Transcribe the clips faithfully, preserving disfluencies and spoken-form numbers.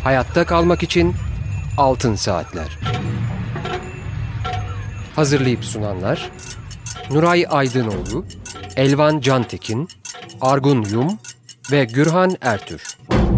Hayatta kalmak için Altın Saatler. Hazırlayıp sunanlar Nuray Aydınoğlu, Elvan Cantekin, Argun Yum ve Gürhan Ertür.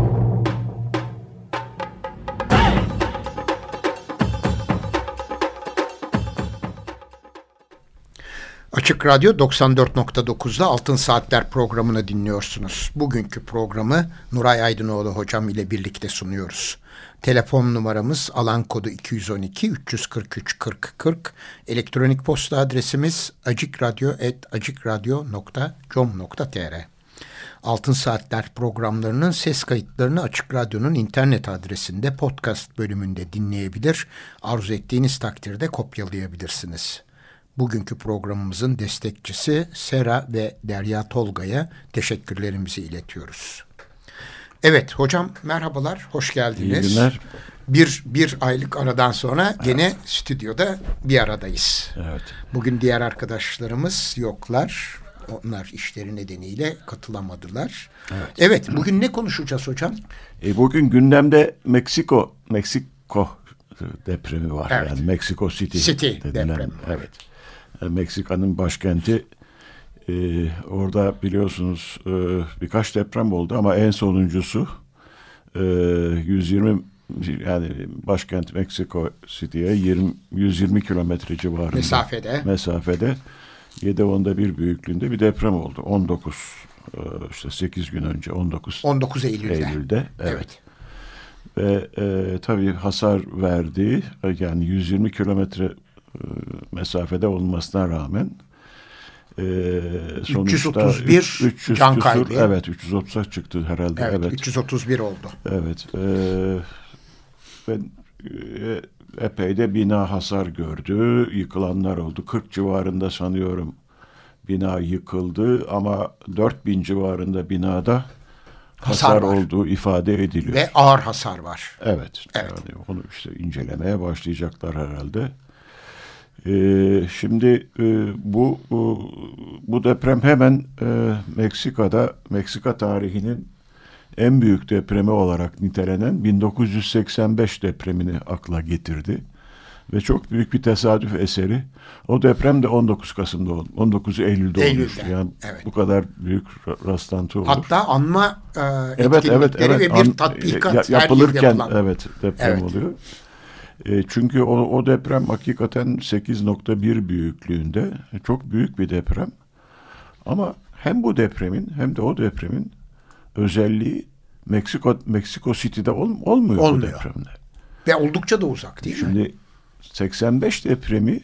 Açık Radyo doksan dört nokta dokuz'da Altın Saatler programını dinliyorsunuz. Bugünkü programı Nuray Aydınoğlu hocam ile birlikte sunuyoruz. Telefon numaramız alan kodu iki yüz on iki üç kırk üç kırk kırk. Elektronik posta adresimiz acikradyo at acikradyo nokta com nokta tr. Altın Saatler programlarının ses kayıtlarını Açık Radyo'nun internet adresinde podcast bölümünde dinleyebilir. Arzu ettiğiniz takdirde kopyalayabilirsiniz. Bugünkü programımızın destekçisi Sera ve Derya Tolga'ya teşekkürlerimizi iletiyoruz. Evet hocam merhabalar, hoş geldiniz. İyi günler. Bir, bir aylık aradan sonra gene evet. Stüdyoda bir aradayız. Evet. Bugün diğer arkadaşlarımız yoklar. Onlar işleri nedeniyle katılamadılar. Evet, evet bugün ne konuşacağız hocam? E, bugün gündemde Meksiko, Meksiko depremi var. Evet. Yani Meksiko City, City dedilen, depremi. Evet. Meksika'nın başkenti. Ee, orada biliyorsunuz e, birkaç deprem oldu ama en sonuncusu e, yüz yirmi yani başkent Meksiko City'ye yüz yirmi kilometre civarında mesafede mesafede yedi onda bir büyüklüğünde bir deprem oldu. on dokuz e, işte sekiz gün önce on dokuz on dokuz Eylül'de. Eylül'de evet. Evet. Ve e, tabii hasar verdiği yani yüz yirmi kilometre mesafede olmasına rağmen e, sonuçta üç yüz otuz bir üç yüz can kaybı. Evet, üç yüz otuza çıktı herhalde. Evet, evet. üç yüz otuz bir oldu. Evet. E, ve e, epey de bina hasar gördü. Yıkılanlar oldu. kırk civarında sanıyorum bina yıkıldı ama dört bin civarında binada hasar, hasar olduğu ifade ediliyor. Ve ağır hasar var. Evet. Evet. Yani onu işte incelemeye başlayacaklar herhalde. Ee, şimdi e, bu, bu bu deprem hemen e, Meksika'da Meksika tarihinin en büyük depremi olarak nitelenen bin dokuz yüz seksen beş depremini akla getirdi ve çok büyük bir tesadüf eseri. O deprem de on dokuz Kasım'da oldu. on dokuz Eylül'de, Eylül'de olmuştu. Yani evet. Bu kadar büyük rastlantı olur. Hatta anma e, evet, evet, evet, ve bir an, tatbikat ya, yapılırken her evet deprem evet. oluyor. E, çünkü o, o deprem hakikaten sekiz nokta bir büyüklüğünde çok büyük bir deprem. Ama hem bu depremin hem de o depremin özelliği Meksiko Meksiko City'de ol, olmuyor, olmuyor bu depremde. Ve oldukça da uzak değil Şimdi, mi? Şimdi seksen beş depremi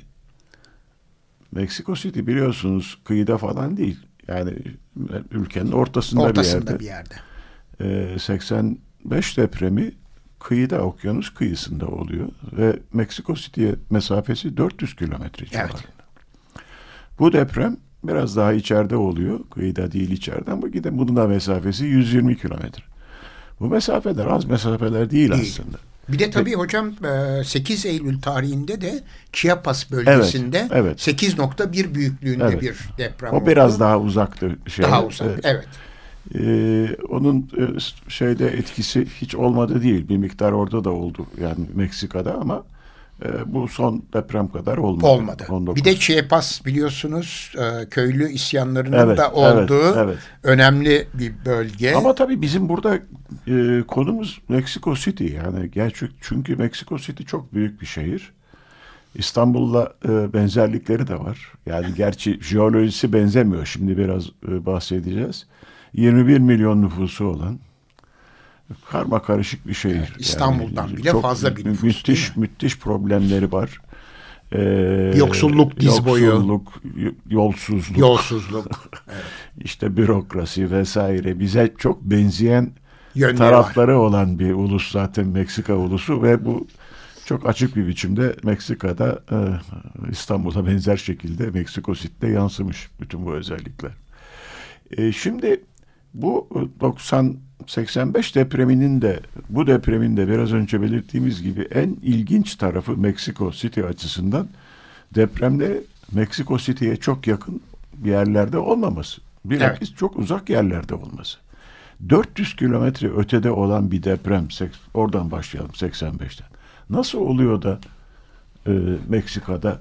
Meksiko City biliyorsunuz kıyıda falan değil. Yani ülkenin ortasında, ortasında bir yerde. Bir yerde. E, seksen beş depremi kıyıda, okyanus kıyısında oluyor ve Meksiko City'ye mesafesi dört yüz kilometre civarında. Evet. Bu deprem biraz daha içeride oluyor. Kıyıda değil, içeride, ama gide bunun da mesafesi yüz yirmi kilometre. Bu mesafeler az mesafeler değil, değil aslında. Bir de tabii e, hocam sekiz Eylül tarihinde de Chiapas bölgesinde evet, evet. sekiz nokta bir büyüklüğünde evet. bir deprem o oldu. O biraz daha uzaktı. Şey, daha uzak, evet. evet. Ee, onun e, şeyde etkisi hiç olmadı değil. Bir miktar orada da oldu. Yani Meksika'da, ama e, bu son deprem kadar olmadı. Olmadı. on dokuz. Bir de Chiapas biliyorsunuz e, köylü isyanlarının evet, da olduğu evet, evet. önemli bir bölge. Ama tabii bizim burada e, konumuz Meksiko City. Yani gerçek, çünkü Meksiko City çok büyük bir şehir. İstanbul'la e, benzerlikleri de var. Yani gerçi jeolojisi benzemiyor. Şimdi biraz e, bahsedeceğiz. yirmi bir milyon nüfusu olan karma karışık bir şehir. Evet, İstanbul'dan yani, bile çok fazla bir nüfus. Müthiş müthiş problemleri var. Ee, yoksulluk diz boyu. Yoksulluk, yolsuzluk. Yolsuzluk. Evet. İşte bürokrasi vesaire. Bize çok benzeyen yönleri tarafları var. Olan bir ulus zaten Meksika ulusu ve bu çok açık bir biçimde Meksika'da e, İstanbul'a benzer şekilde Meksiko City'de yansımış bütün bu özellikler. E, şimdi bu doksan seksen beş depreminin de bu depremin de biraz önce belirttiğimiz gibi en ilginç tarafı Meksiko City açısından depremde Meksiko City'ye çok yakın bir yerlerde olmaması. Bilakis evet. çok uzak yerlerde olması. dört yüz kilometre ötede olan bir deprem, oradan başlayalım seksen beşten. Nasıl oluyor da e, Meksika'da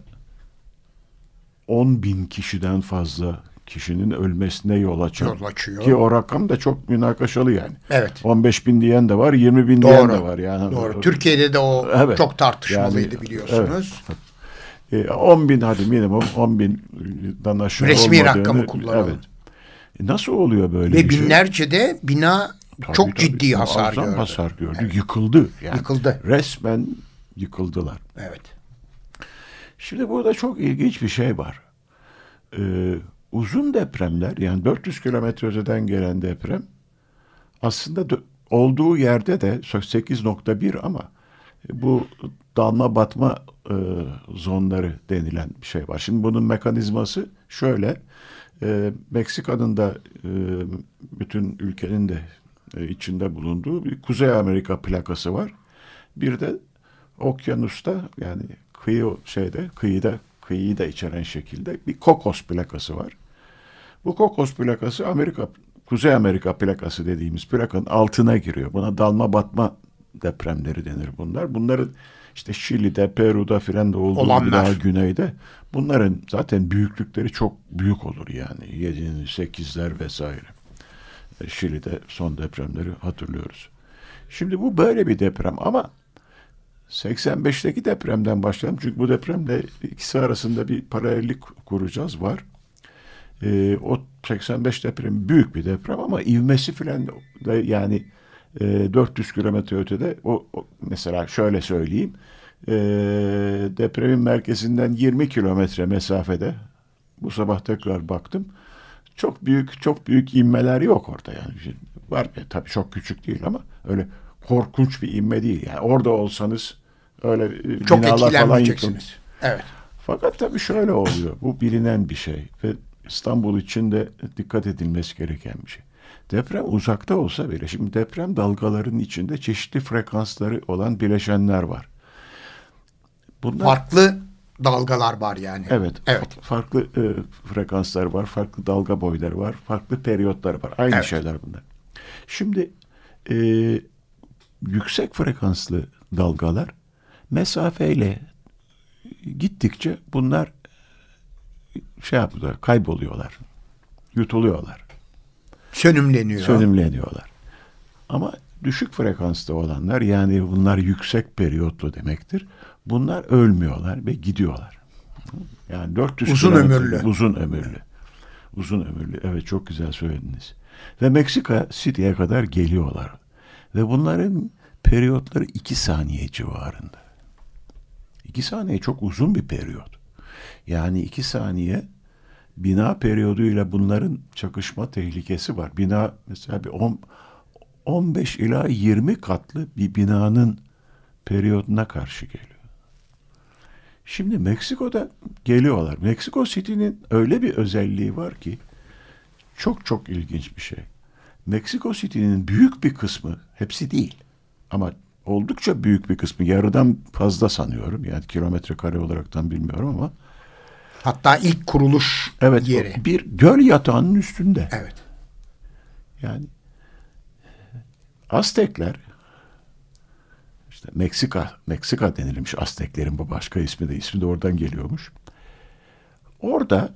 on bin kişiden fazla kişinin ölmesine yol açıyor. Yol açıyor. Ki o rakam da çok münakaşalı yani. Evet. on beş bin diyen de var, yirmi bin Doğru. diyen de var. Yani Doğru. Türkiye'de de o evet. çok tartışmalıydı yani, biliyorsunuz. Evet. E, on bin hadi minimum on binden aşağı resmi olmadığını, rakamı kullanalım. Evet. E, nasıl oluyor böyle Ve bir şey? binlerce de bina Tabii, çok tabii. ciddi hasar Muazzam gördü. hasar gördü. Evet. Yıkıldı. Yani Yıkıldı. Resmen yıkıldılar. Evet. Şimdi burada çok ilginç bir şey var. Ee, uzun depremler, yani dört yüz kilometre öteden gelen deprem aslında dö- olduğu yerde de sekiz nokta bir ama bu dalma batma e, zonları denilen bir şey var. Şimdi bunun mekanizması şöyle. E, Meksika'nın da e, bütün ülkenin de e, içinde bulunduğu bir Kuzey Amerika plakası var. Bir de okyanusta, yani kıyı şeyde kıyıda kıyıyı da içeren şekilde bir Kokos plakası var. Bu Kokos plakası Amerika Kuzey Amerika plakası dediğimiz plakanın altına giriyor. Buna dalma batma depremleri denir bunlar. Bunların işte Şili'de, Peru'da filan da olduğu Olanlar. daha güneyde. Bunların zaten büyüklükleri çok büyük olur yani. yedi sekizler vesaire. Şili'de son depremleri hatırlıyoruz. Şimdi bu böyle bir deprem ama seksen beşteki depremden başlayalım. Çünkü bu depremle ikisi arasında bir paralellik kuracağız var. Ee, o seksen beş deprem büyük bir deprem ama ivmesi filan da yani e, dört yüz kilometre ötede. O, o mesela şöyle söyleyeyim. E, depremin merkezinden yirmi kilometre mesafede, bu sabah tekrar baktım. Çok büyük çok büyük inmeler yok orada yani. Var e, tabii çok küçük değil ama öyle korkunç bir inme değil. Yani orada olsanız öyle çok binalar falan etkilenmeyeceksiniz. Evet. Fakat tabii şöyle oluyor. Bu bilinen bir şey ve İstanbul için de dikkat edilmesi gereken bir şey. Deprem uzakta olsa bile, şimdi deprem dalgalarının içinde çeşitli frekansları olan bileşenler var. Bunlar, farklı dalgalar var yani. Evet. Evet. Farklı e, frekanslar var, farklı dalga boyları var, farklı periyotları var. Aynı Evet. şeyler bunlar. Şimdi e, yüksek frekanslı dalgalar mesafeyle gittikçe bunlar şey yapıyorlar, kayboluyorlar, yutuluyorlar, Sönümleniyor. sönümleniyorlar. Ama düşük frekansta olanlar, yani bunlar yüksek periyotlu demektir. Bunlar ölmüyorlar ve gidiyorlar. Yani dört yüz Uzun ömürlü. Uzun ömürlü. Uzun ömürlü. Evet, çok güzel söylediniz. Ve Meksika City'ye kadar geliyorlar. Ve bunların periyotları iki saniye civarında. İki saniye çok uzun bir periyot. Yani iki saniye bina periyoduyla bunların çakışma tehlikesi var. Bina mesela bir on, on beş ila yirmi katlı bir binanın periyoduna karşı geliyor. Şimdi Meksiko'da geliyorlar. Meksiko City'nin öyle bir özelliği var ki çok çok ilginç bir şey. Meksiko City'nin büyük bir kısmı, hepsi değil ama oldukça büyük bir kısmı, yarıdan fazla sanıyorum. Yani kilometre kare olaraktan bilmiyorum ama. Hatta ilk kuruluş Evet, yeri. bir göl yatağının üstünde. Evet. Yani Aztekler, işte Meksika, Meksika denilmiş Azteklerin bu başka ismi de, ismi de oradan geliyormuş. Orada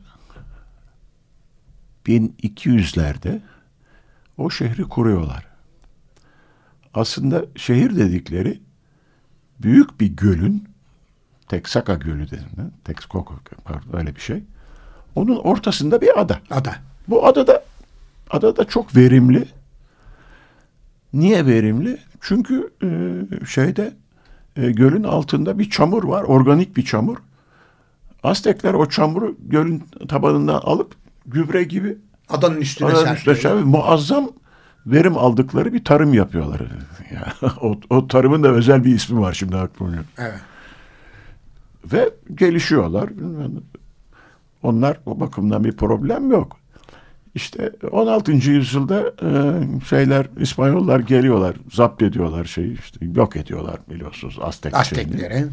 bin iki yüzlerde o şehri kuruyorlar. Aslında şehir dedikleri büyük bir gölün, Texaca Gölü denilen, Texcoco, pardon, öyle bir şey. Onun ortasında bir ada. Ada. Bu adada adada çok verimli. Niye verimli? Çünkü e, şeyde e, gölün altında bir çamur var, organik bir çamur. Aztekler o çamuru gölün tabanından alıp gübre gibi Adanın üstüne adanın üstüne serpiyor. serpip muazzam verim aldıkları bir tarım yapıyorlar. Ya, o, o tarımın da özel bir ismi var, şimdi aklıma yok. Evet. Ve gelişiyorlar. Onlar, o bakımdan bir problem yok. İşte on altıncı yüzyılda e, şeyler, İspanyollar geliyorlar, zapt ediyorlar şeyi, işte yok ediyorlar biliyorsunuz Aztek Aztekleri.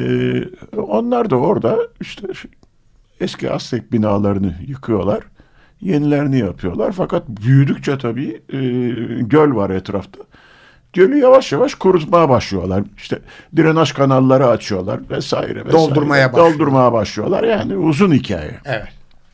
E, onlar da orada işte eski Aztek binalarını yıkıyorlar. yenilerini yapıyorlar. Fakat büyüdükçe tabii e, göl var etrafta. Gölü yavaş yavaş kurutmaya başlıyorlar. İşte drenaj kanalları açıyorlar vesaire vesaire. Doldurmaya başlıyorlar. Doldurmaya başlıyorlar. Yani uzun hikaye. Evet.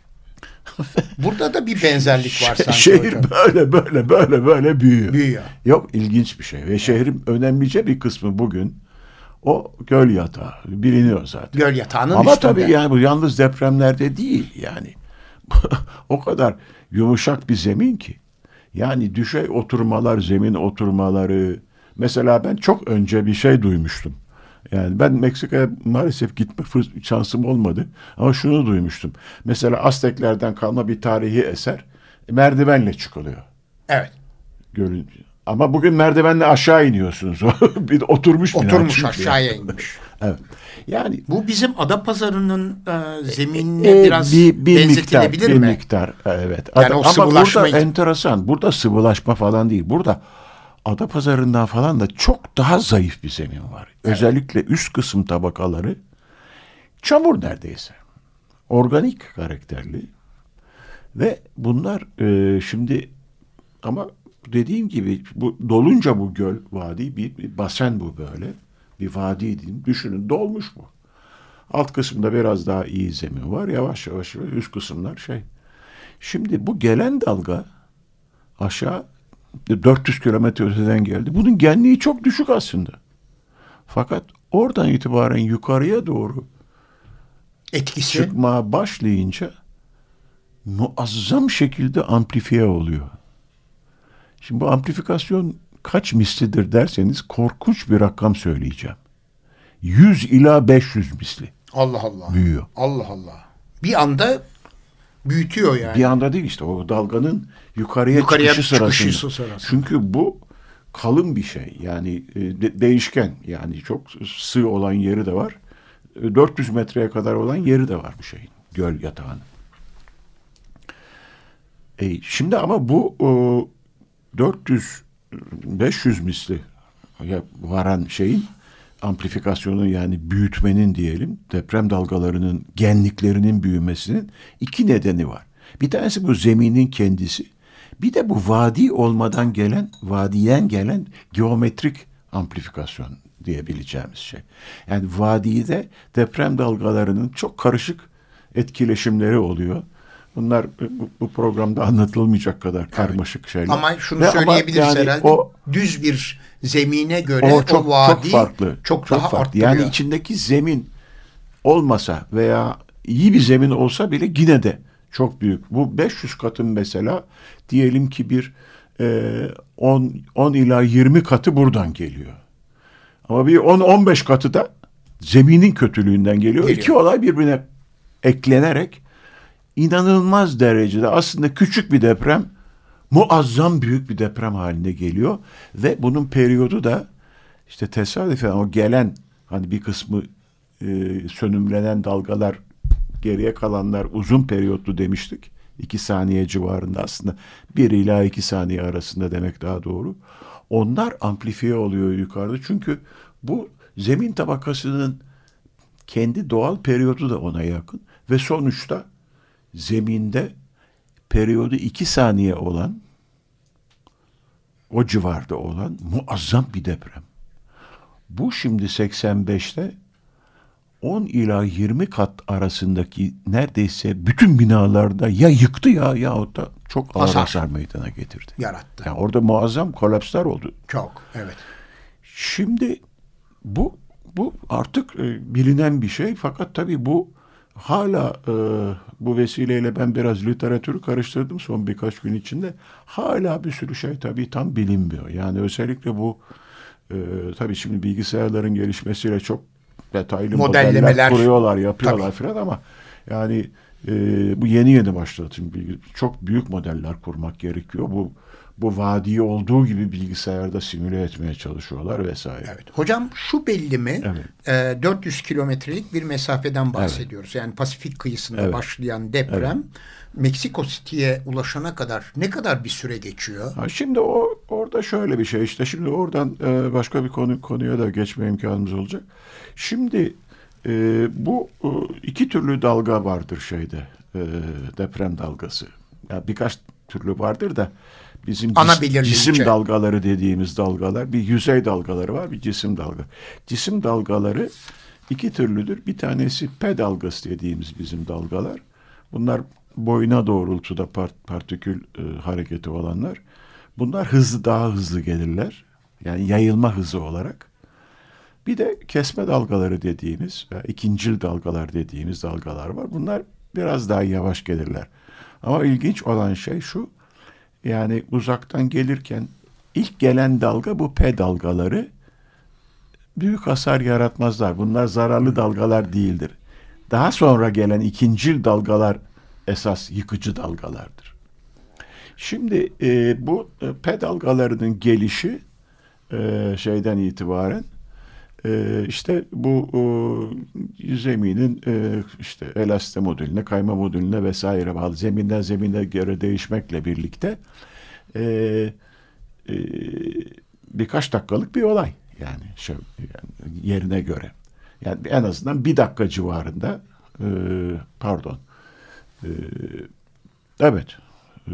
Burada da bir benzerlik var sanki Şehir hocam. böyle böyle böyle böyle büyüyor. Büyüyor. Yok, ilginç bir şey. Ve şehrin önemlice bir kısmı bugün o göl yatağı. Biliniyor zaten. Göl yatağının Ama üstünde. tabii yani bu yalnız depremlerde değil yani. O kadar yumuşak bir zemin ki. Yani düşey oturmalar, zemin oturmaları. Mesela ben çok önce bir şey duymuştum. Yani ben Meksika'ya maalesef gitme fırs- şansım olmadı. Ama şunu duymuştum. Mesela Azteklerden kalma bir tarihi eser merdivenle çıkılıyor. Evet. Gölün. Ama bugün merdivenle aşağı iniyorsunuz. Bir oturmuş bina Oturmuş çünkü. aşağıya inmiş. Evet. Yani Bu bizim Adapazarı'nın e, zeminine e, biraz bir, bir benzetilebilir miktar, mi? Bir miktar, evet. Yani Ada- o Ama sıvılaşma- burada enteresan. Burada sıvılaşma falan değil. Burada Adapazarı'ndan falan da çok daha zayıf bir zemin var. Evet. Özellikle üst kısım tabakaları çamur neredeyse. Organik karakterli. Ve bunlar e, şimdi ama dediğim gibi bu dolunca bu göl vadi bir, bir basen bu böyle. Bir vadi diyeyim. Düşünün, dolmuş bu. Alt kısımda biraz daha iyi zemin var. Yavaş yavaş üst kısımlar şey. Şimdi bu gelen dalga aşağı dört yüz kilometre öteden geldi. Bunun genliği çok düşük aslında. Fakat oradan itibaren yukarıya doğru Etkisi. çıkmaya başlayınca muazzam şekilde amplifiye oluyor. Şimdi bu amplifikasyon kaç mislidir derseniz korkunç bir rakam söyleyeceğim. yüz ila beş yüz misli Allah Allah. büyüyor. Allah Allah. Bir anda büyütüyor yani. Bir anda değil, işte o dalganın yukarıya, Yukarıya çıkışı sırasında. çıkışı sırasında. Çünkü bu kalın bir şey. Yani e, de- değişken. Yani çok sığ olan yeri de var. E, dört yüz metreye kadar olan yeri de var bu şeyin. Göl yatağının. E, şimdi ama bu o, dört yüz beş yüz misli varan şeyin amplifikasyonu, yani büyütmenin diyelim, deprem dalgalarının genliklerinin büyümesinin iki nedeni var. Bir tanesi bu zeminin kendisi. Bir de bu vadi olmadan gelen, vadiden gelen geometrik amplifikasyon diyebileceğimiz şey. Yani vadide deprem dalgalarının çok karışık etkileşimleri oluyor. Bunlar bu, bu programda anlatılmayacak kadar karmaşık şeyler. Ama şunu Ve ama söyleyebiliriz yani herhalde. o, düz bir zemine göre o çok, o vadi çok farklı. çok, daha farklı. arttırıyor. Yani içindeki zemin olmasa veya iyi bir zemin olsa bile yine de çok büyük. Bu beş yüz katın mesela diyelim ki bir e, on, on ila yirmi katı buradan geliyor. Ama bir on on beş katı da zeminin kötülüğünden geliyor. Geliyor. İki olay birbirine eklenerek inanılmaz derecede aslında küçük bir deprem muazzam büyük bir deprem haline geliyor ve bunun periyodu da işte tesadüfen o gelen, hani bir kısmı e, sönümlenen dalgalar, geriye kalanlar uzun periyotlu demiştik. İki saniye civarında, aslında bir ila iki saniye arasında demek daha doğru. Onlar amplifiye oluyor yukarıda, çünkü bu zemin tabakasının kendi doğal periyodu da ona yakın ve sonuçta zeminde periyodu iki saniye olan, o civarda olan muazzam bir deprem. Bu şimdi seksen beşte on ila yirmi kat arasındaki neredeyse bütün binalarda ya yıktı ya yahut da çok ağır Hasar. hasar meydana getirdi. Yarattı. Yani orada muazzam kolapslar oldu. Çok, evet. Şimdi bu bu artık e, bilinen bir şey, fakat tabii bu hala e, bu vesileyle ben biraz literatürü karıştırdım son birkaç gün içinde. Hala bir sürü şey tabii tam bilinmiyor. Yani özellikle bu e, tabii şimdi bilgisayarların gelişmesiyle çok detaylı Modellemeler, modeller kuruyorlar, yapıyorlar falan, ama yani e, bu yeni yeni başladı. Şimdi çok büyük modeller kurmak gerekiyor. Bu bu vadiyi olduğu gibi bilgisayarda simüle etmeye çalışıyorlar vesaire. Evet. Hocam şu belli mi? Evet. Ee, dört yüz kilometrelik bir mesafeden bahsediyoruz. Evet. Yani Pasifik kıyısında Evet. başlayan deprem evet. Meksiko City'ye ulaşana kadar ne kadar bir süre geçiyor? Ha, şimdi o orada şöyle bir şey, işte şimdi oradan e, başka bir konu konuya da geçme imkanımız olacak. Şimdi e, bu e, iki türlü dalga vardır şeyde, e, deprem dalgası. ya birkaç türlü vardır da bizim Ana cis, cisim belirleyici. dalgaları dediğimiz dalgalar, bir yüzey dalgaları var, bir cisim dalga. Cisim dalgaları iki türlüdür. Bir tanesi P dalgası dediğimiz bizim dalgalar. Bunlar boyuna doğrultuda part, partikül e, hareketi olanlar. Bunlar hızlı, daha hızlı gelirler. Yani yayılma hızı olarak. Bir de kesme dalgaları dediğimiz, veya ikincil dalgalar dediğimiz dalgalar var. Bunlar biraz daha yavaş gelirler. Ama ilginç olan şey şu, yani uzaktan gelirken ilk gelen dalga bu P dalgaları, büyük hasar yaratmazlar. Bunlar zararlı dalgalar değildir. Daha sonra gelen ikincil dalgalar esas yıkıcı dalgalardır. Şimdi e, bu e, P dalgalarının gelişi e, şeyden itibaren e, işte bu e, zeminin e, işte elastite modülüne, kayma modülüne vesaire bağlı, zeminden zemine göre değişmekle birlikte e, e, birkaç dakikalık bir olay. Yani, şey, yani yerine göre. Yani en azından bir dakika civarında e, pardon e, evet e,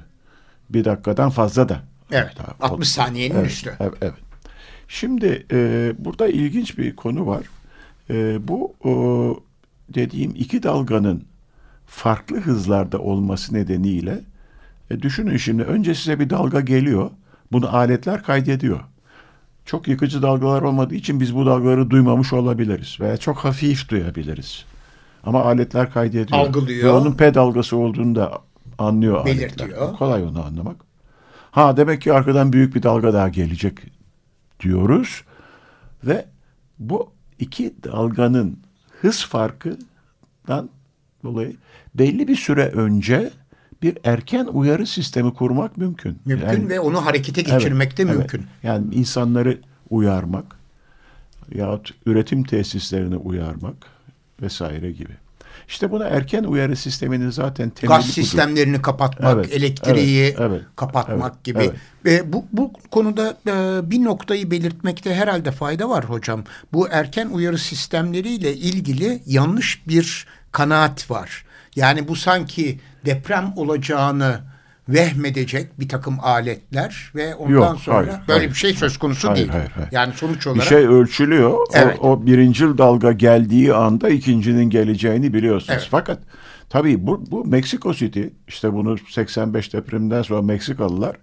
bir dakikadan fazla da. Evet. Daha, altmış saniyenin evet, üstü. Evet, evet. Şimdi e, burada ilginç bir konu var. E, bu o, dediğim iki dalganın farklı hızlarda olması nedeniyle e, düşünün şimdi, önce size bir dalga geliyor. Bunu aletler kaydediyor. Çok yıkıcı dalgalar olmadığı için biz bu dalgaları duymamış olabiliriz. Veya çok hafif duyabiliriz. Ama aletler kaydediyor. Algılıyor. Ve onun P dalgası olduğunu da anlıyor belirtiyor. aletler. Kolay onu anlamak. Ha, demek ki arkadan büyük bir dalga daha gelecek diyoruz. Ve bu iki dalganın hız farkından dolayı belli bir süre önce bir erken uyarı sistemi kurmak mümkün. Mümkün yani, ve onu harekete geçirmek evet, de evet. mümkün. Yani insanları uyarmak yahut üretim tesislerini uyarmak vesaire gibi. İşte buna erken uyarı sisteminin zaten temeli Gaz sistemlerini budur. kapatmak, Evet, elektriği evet, evet, kapatmak evet, gibi. evet. Ve bu, bu konuda e, bir noktayı belirtmekte herhalde fayda var hocam. Bu erken uyarı sistemleriyle ilgili yanlış bir kanaat var. Yani bu sanki deprem olacağını vehmedecek bir takım aletler ve ondan Yok, sonra hayır, böyle hayır. bir şey söz konusu Hayır, değil. hayır, hayır. Yani sonuç Bir olarak şey ölçülüyor. Evet. O, o birincil dalga geldiği anda ikincinin geleceğini biliyorsunuz. Evet. Fakat tabii bu, bu Meksiko City, işte bunu seksen beş depreminden sonra Meksikalılar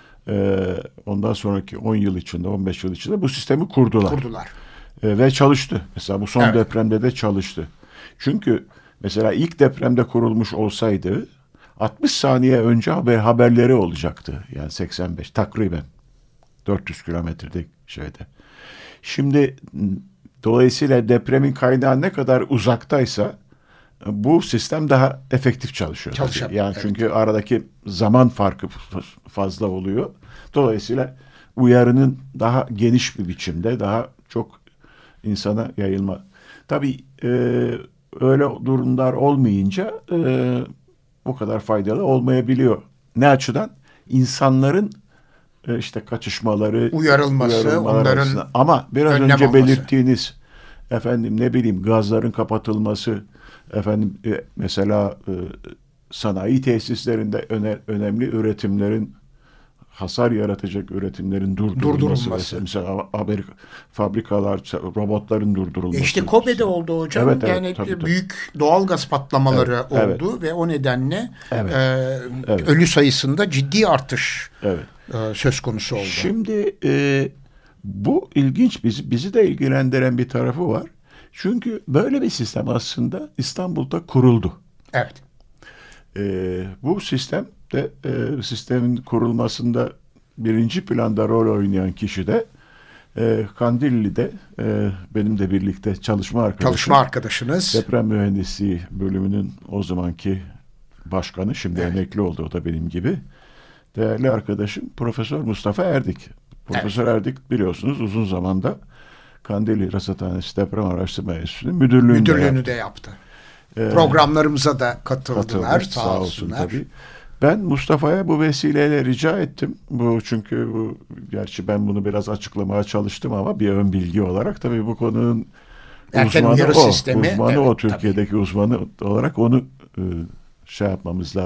e, ondan sonraki on yıl içinde, on beş yıl içinde bu sistemi kurdular. kurdular. E, ve çalıştı. Mesela bu son Evet. depremde de çalıştı. Çünkü mesela ilk depremde kurulmuş olsaydı altmış saniye önce haber haberleri olacaktı. Yani seksen beş takriben dört yüz kilometrede şeyde. Şimdi dolayısıyla depremin kaynağı ne kadar uzaktaysa bu sistem daha efektif çalışıyor. Çalışıyor, Yani evet. çünkü aradaki zaman farkı fazla oluyor. Dolayısıyla uyarının daha geniş bir biçimde, daha çok insana yayılma. Tabii e, öyle durumlar olmayınca e, o kadar faydalı olmayabiliyor. Ne açıdan? İnsanların e, işte kaçışmaları, Uyarılması, uyarılmalar onların açısından. Ama biraz önlem önce alması. belirttiğiniz efendim ne bileyim gazların kapatılması, efendim e, mesela e, sanayi tesislerinde öne, önemli üretimlerin, hasar yaratacak üretimlerin durdurulması, Durdurulması. mesela Amerika, fabrikalar, robotların durdurulması. E İşte Kobe'de oldu hocam. Evet, evet, yani tabii, tabii. büyük doğal gaz patlamaları Evet, oldu ve o nedenle Evet, e, evet. ölü sayısında ciddi artış Evet. e, söz konusu oldu. Şimdi e, bu ilginç, bizi, bizi de ilgilendiren bir tarafı var. Çünkü böyle bir sistem aslında İstanbul'da kuruldu. Evet. E, bu sistem de e, sistemin kurulmasında birinci planda rol oynayan kişi de e, Kandilli'de e, benim de birlikte çalışma arkadaşım. Çalışma arkadaşınız. Deprem Mühendisliği bölümünün o zamanki başkanı, şimdi Evet. emekli oldu o da benim gibi. Değerli arkadaşım Profesör Mustafa Erdik. Profesör evet. Erdik biliyorsunuz uzun zamanda Kandilli Rasathanesi Deprem Araştırma Enstitüsü'nün müdürlüğünü, müdürlüğünü yaptı. de yaptı. Ee, Programlarımıza da katıldılar. katıldı, Sağ, sağ olsunlar. olsun tabii. Ben Mustafa'ya bu vesileyle rica ettim. Bu çünkü bu gerçi ben bunu biraz açıklamaya çalıştım ama bir ön bilgi olarak tabii bu konunun Erken uzmanı uyarı o. sistemi, Uzmanı evet, o Türkiye'deki tabii. uzmanı olarak onu e, şey yapmamız lazım.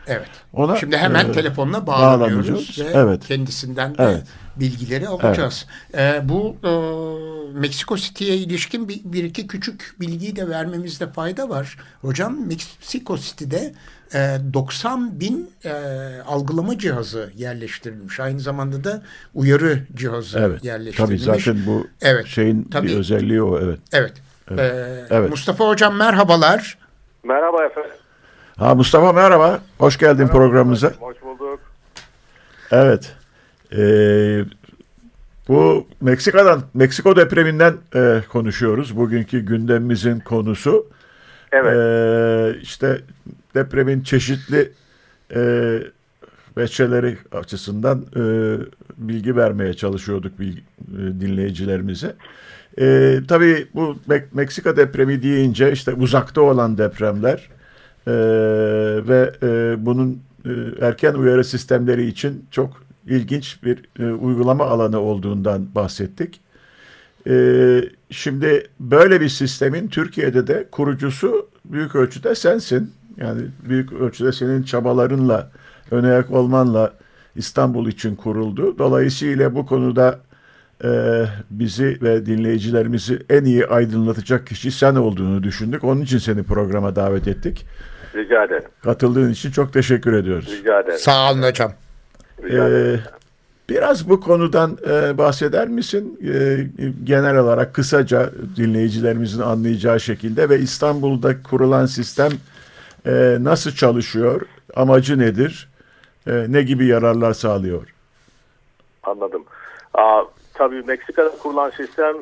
Evet. Ona, Şimdi hemen e, telefonla bağlanıyoruz ve evet. kendisinden de evet. bilgileri alacağız. Evet. E, bu e, Meksiko City'ye ilişkin bir, bir iki küçük bilgiyi de vermemizde fayda var. Hocam Meksiko City'de e, doksan bin e, algılama cihazı yerleştirilmiş. Aynı zamanda da uyarı cihazı evet. yerleştirilmiş. Tabii zaten bu evet. şeyin Tabii. bir özelliği o. Evet. Evet. Evet. E, evet. Mustafa Hocam merhabalar. Merhaba efendim. Ha Mustafa merhaba. Hoş geldin merhaba, programımıza. Hoş bulduk. Evet. Ee, bu Meksika'dan, Meksiko depreminden e, konuşuyoruz. Bugünkü gündemimizin konusu. Evet. Ee, işte depremin çeşitli e, veçeleri açısından e, bilgi vermeye çalışıyorduk bilgi, e, dinleyicilerimize. E, tabii bu Me- Meksika depremi deyince işte uzakta olan depremler e, ve e, bunun e, erken uyarı sistemleri için çok ilginç bir e, uygulama alanı olduğundan bahsettik. E, şimdi böyle bir sistemin Türkiye'de de kurucusu büyük ölçüde sensin. Yani büyük ölçüde senin çabalarınla, ön ayak olmanla İstanbul için kuruldu. Dolayısıyla bu konuda e, bizi ve dinleyicilerimizi en iyi aydınlatacak kişi sen olduğunu düşündük. Onun için seni programa davet ettik. Rica ederim. Katıldığın için çok teşekkür ediyoruz. Rica ederim. Sağ olun hocam. Rica ederim. Ee, biraz bu konudan e, bahseder misin? E, genel olarak kısaca dinleyicilerimizin anlayacağı şekilde ve İstanbul'da kurulan sistem e, nasıl çalışıyor? Amacı nedir? E, ne gibi yararlar sağlıyor? Anladım. Aa, tabii Meksika'da kurulan sistem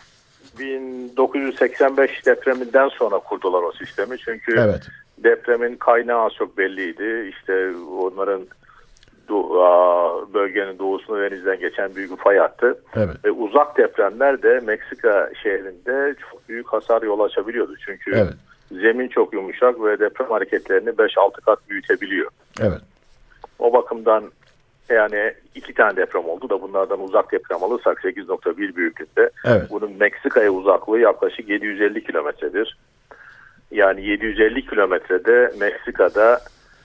bin dokuz yüz seksen beş depreminden sonra kurdular o sistemi. Çünkü evet. depremin kaynağı az çok belliydi. İşte onların do- aa, bölgenin doğusunu denizden geçen büyük bir fay hattı. Evet. Ve uzak depremler de Meksika şehrinde çok büyük hasar yol açabiliyordu. Çünkü evet. zemin çok yumuşak ve deprem hareketlerini beş altı kat büyütebiliyor. Evet. O bakımdan yani iki tane deprem oldu da bunlardan uzak deprem alırsak sekiz nokta bir büyüklüğünde. Evet. Bunun Meksika'ya uzaklığı yaklaşık yedi yüz elli kilometredir. Yani yedi yüz elli kilometrede Meksika'da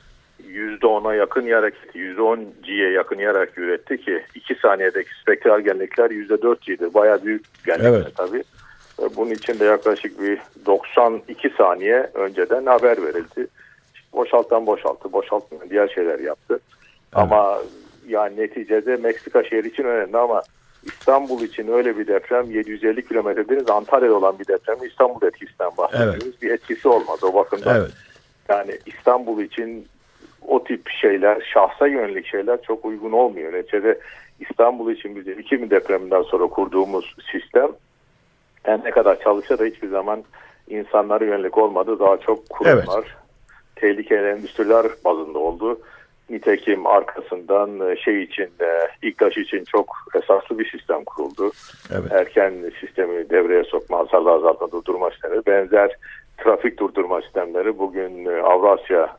yüzde ona yakın yer hareketi, yüzde on G'ye yakın yer hareketi üretti ki iki saniyedeki spektral genlikler yüzde dört G'dir. Bayağı büyük genlikler evet. tabii. Bunun için de yaklaşık bir doksan iki saniye önceden haber verildi. Boşaltan boşalttı, boşaltmayan diğer şeyler yaptı. Evet. Ama yani neticede Meksika şehri için önemli ama İstanbul için öyle bir deprem yedi yüz elli kilometre deniz Antalya'da olan bir deprem İstanbul etkisinden bahsediyoruz. Evet. Bir etkisi olmaz o bakımdan. Evet. Yani İstanbul için o tip şeyler, şahsa yönelik şeyler çok uygun olmuyor. Neticede İstanbul için bizim iki bin depreminden sonra kurduğumuz sistem yani ne kadar çalışsa da hiçbir zaman insanlara yönelik olmadı. Daha çok kurumlar, evet. tehlikeli endüstriler bazında oldu. Nitekim arkasından şey için, İKTAŞ için çok esaslı bir sistem kuruldu. Evet. Erken sistemi devreye sokma, hasarlı azaltma durdurma sistemleri, benzer trafik durdurma sistemleri bugün Avrasya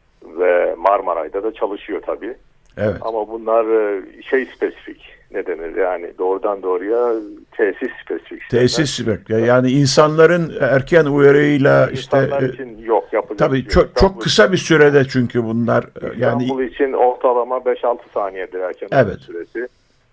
ve Marmaray'da da çalışıyor tabii. Evet. Ama bunlar şey spesifik, ne denir yani doğrudan doğruya tesis spesifik. Tesis spesifik. Yani insanların erken uyarıyla işte İnsanlar için yok yapılacak. Tabii çok İstanbul çok kısa bir sürede çünkü bunlar yani İstanbul için ortalama beş altı saniyedir erken evet. süresi.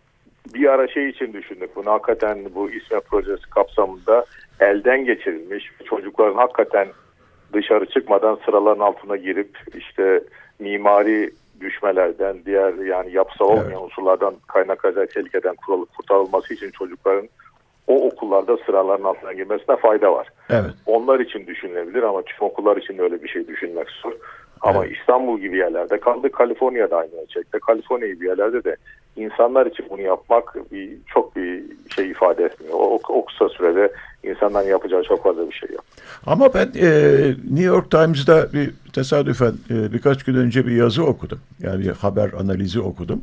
Bir ara şey için düşündük. Bunu hakikaten bu İSME projesi kapsamında elden geçirilmiş çocukların hakikaten dışarı çıkmadan sıraların altına girip işte mimari düşmelerden, diğer yani yapısal olmayan evet. unsurlardan kaynaklanan tehlikeden kurtarılması için çocukların o okullarda sıraların altına girmesine fayda var. Evet. Onlar için düşünülebilir ama tüm okullar için öyle bir şey düşünmek zor. Ama evet. İstanbul gibi yerlerde kaldı, Kaliforniya'da aynı ölçekte. Kaliforniya gibi yerlerde de insanlar için bunu yapmak bir, çok bir şey ifade etmiyor. O, o kısa sürede insanların yapacağı çok fazla bir şey yok. Ama ben e, New York Times'da bir tesadüfen e, birkaç gün önce bir yazı okudum. Yani bir haber analizi okudum.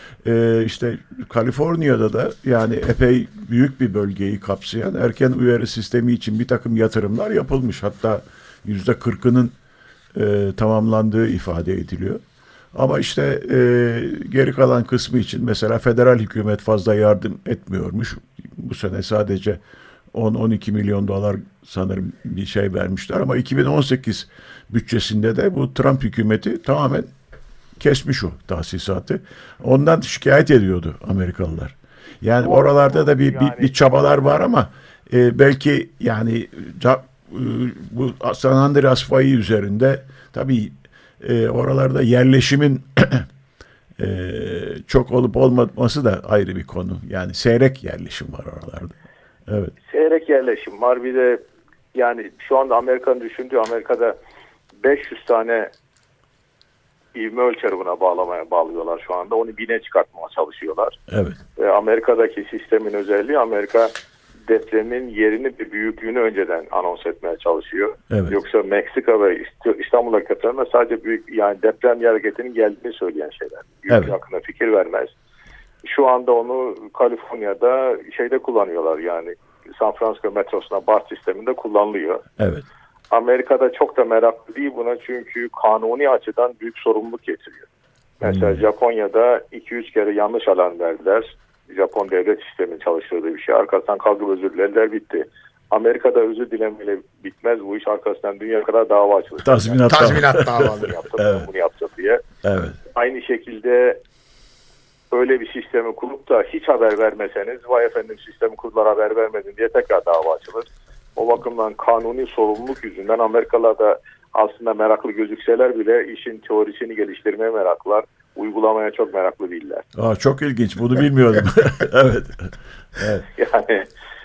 E, işte Kaliforniya'da da yani epey büyük bir bölgeyi kapsayan erken uyarı sistemi için bir takım yatırımlar yapılmış. Hatta yüzde kırkının e, tamamlandığı ifade ediliyor. Ama işte e, geri kalan kısmı için mesela federal hükümet fazla yardım etmiyormuş. Bu sene sadece on on iki milyon dolar sanırım bir şey vermişler ama iki bin on sekiz bütçesinde de bu Trump hükümeti tamamen kesmiş o tahsisatı. Ondan şikayet ediyordu Amerikalılar. Yani oralarda da bir, bir, bir çabalar var ama e, belki yani ca, e, bu San Andreas Fayı üzerinde tabii e, oralarda yerleşimin e, çok olup olmaması da ayrı bir konu. Yani seyrek yerleşim var oralarda. Evet. Seyrek yerleşim var. Bir de yani şu anda Amerika'nın düşündüğü, Amerika'da beş yüz tane ivme ölçeri buna bağlamaya bağlıyorlar şu anda. Onu bine çıkartmaya çalışıyorlar. Evet. Ve Amerika'daki sistemin özelliği, Amerika depremin yerini ve büyüklüğünü önceden anons etmeye çalışıyor. Evet. Yoksa Meksika ve İstanbul'daki depremler sadece büyük, yani deprem yer hareketinin geldiğini söyleyen şeyler. Büyük Evet. hakkında fikir vermez. Şu anda onu Kaliforniya'da şeyde kullanıyorlar, yani San Francisco metrosuna BART sisteminde kullanılıyor. Evet. Amerika'da çok da meraklı değil buna, çünkü kanuni açıdan büyük sorumluluk getiriyor. Mesela hmm. Japonya'da iki üç kere yanlış alarm verdiler. Japon devlet sisteminin çalıştırdığı bir şey. Arkasından kalkıp özür dilediler, bitti. Amerika'da özür dilemeyle bitmez bu iş. Arkasından dünya kadar dava açılır. Tazminat, yani, tazminat davaları yaptım, evet. Bunu yaptım diye. Evet. Aynı şekilde öyle bir sistemi kurup da hiç haber vermeseniz, vay efendim sistemi kurdular haber vermedin diye tekrar dava açılır. O bakımdan kanuni sorumluluk yüzünden Amerikalılar da aslında meraklı gözükseler bile işin teorisini geliştirmeye meraklılar. Uygulamaya çok meraklı değiller. Aa, çok ilginç. Bunu bilmiyordum. Evet. Evet. Yani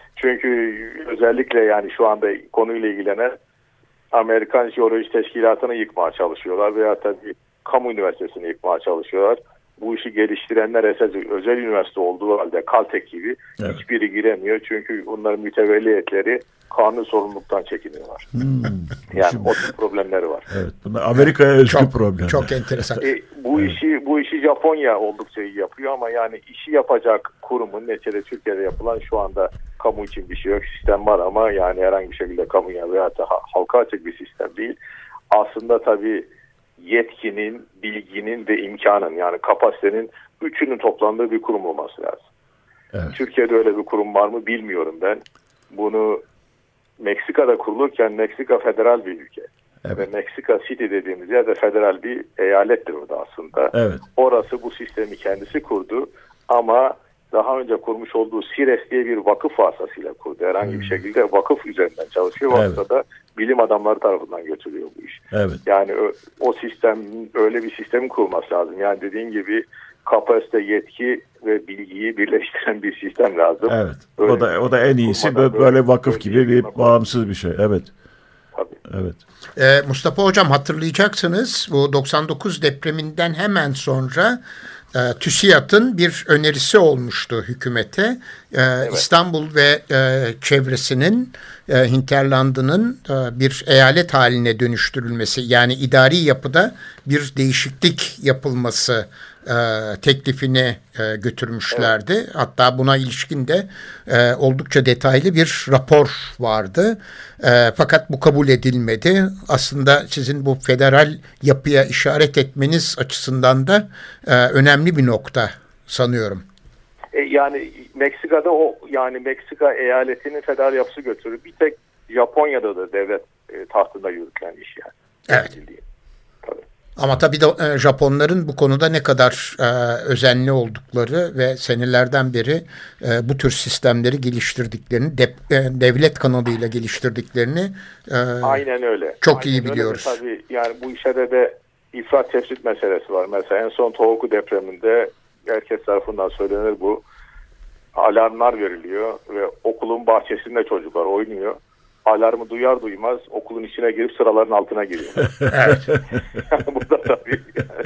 çünkü özellikle yani şu anda konuyla ilgilenen Amerikan Jeoloji Teşkilatı'nı yıkmaya çalışıyorlar veya tabii kamu üniversitesini yıkmaya çalışıyorlar. Bu işi geliştirenler esas özel üniversite olduğu halde Caltech gibi, evet. Hiçbiri giremiyor. Çünkü bunların mütevelliyetleri kanun sorumluluktan çekiniyorlar. Hmm, yani şimdi, o tip problemleri var. Evet, bunlar Amerika'ya özgü çok, problemler. Çok enteresan. E, bu evet. işi bu işi Japonya oldukça iyi yapıyor ama yani işi yapacak kurumun, neticede Türkiye'de yapılan şu anda kamu için bir şey yok. Sistem var ama yani herhangi bir şekilde kamuya veya da halka açık bir sistem değil. Aslında tabii yetkinin, bilginin ve imkanın, yani kapasitenin üçünün toplandığı bir kurum olması lazım. Evet. Türkiye'de öyle bir kurum var mı bilmiyorum ben. Bunu Meksika'da kurulurken Meksika federal bir ülke. Evet. Ve Meksika City dediğimiz yerde federal bir eyalettir orada aslında. Evet. Orası bu sistemi kendisi kurdu ama daha önce kurmuş olduğu SİRES diye bir vakıf vasıtasıyla kurdu. Herhangi hmm. bir şekilde vakıf üzerinden çalışıyor. Evet. Vasıtada bilim adamları tarafından götürüyor bu iş. Evet. Yani o, o sistem, öyle bir sistemi kurması lazım. Yani dediğin gibi kapasite, yetki ve bilgiyi birleştiren bir sistem lazım. Evet. Öyle o da o da en iyisi böyle, böyle vakıf böyle gibi bir bağımsız bir şey. Evet. Tabii. Evet. Ee, Mustafa Hocam, hatırlayacaksınız bu doksan dokuz depreminden hemen sonra e, TÜSİAD'ın bir önerisi olmuştu hükümete. E, evet. İstanbul ve e, çevresinin e, hinterlandının e, bir eyalet haline dönüştürülmesi, yani idari yapıda bir değişiklik yapılması e, teklifini e, götürmüşlerdi. Evet. Hatta buna ilişkin de e, oldukça detaylı bir rapor vardı. E, fakat bu kabul edilmedi. Aslında sizin bu federal yapıya işaret etmeniz açısından da e, önemli bir nokta sanıyorum. E, yani Meksika'da o, yani Meksika eyaletinin federal yapısı götürür. Bir tek Japonya'da da devlet e, tahtında yürütülen iş yani. Evet. Tabii. Ama tabii de e, Japonların bu konuda ne kadar e, özenli oldukları ve senelerden beri e, bu tür sistemleri geliştirdiklerini, de, e, devlet kanalıyla geliştirdiklerini e, aynen öyle. Çok aynen iyi biliyoruz. De, tabii yani bu işlerde de ifrat tefrit meselesi var. Mesela en son Tohoku depreminde herkes tarafından söylenir bu. Alarmlar veriliyor ve okulun bahçesinde çocuklar oynuyor. Alarmı duyar duymaz okulun içine girip sıraların altına giriyor. Evet. Yani burada tabii yani,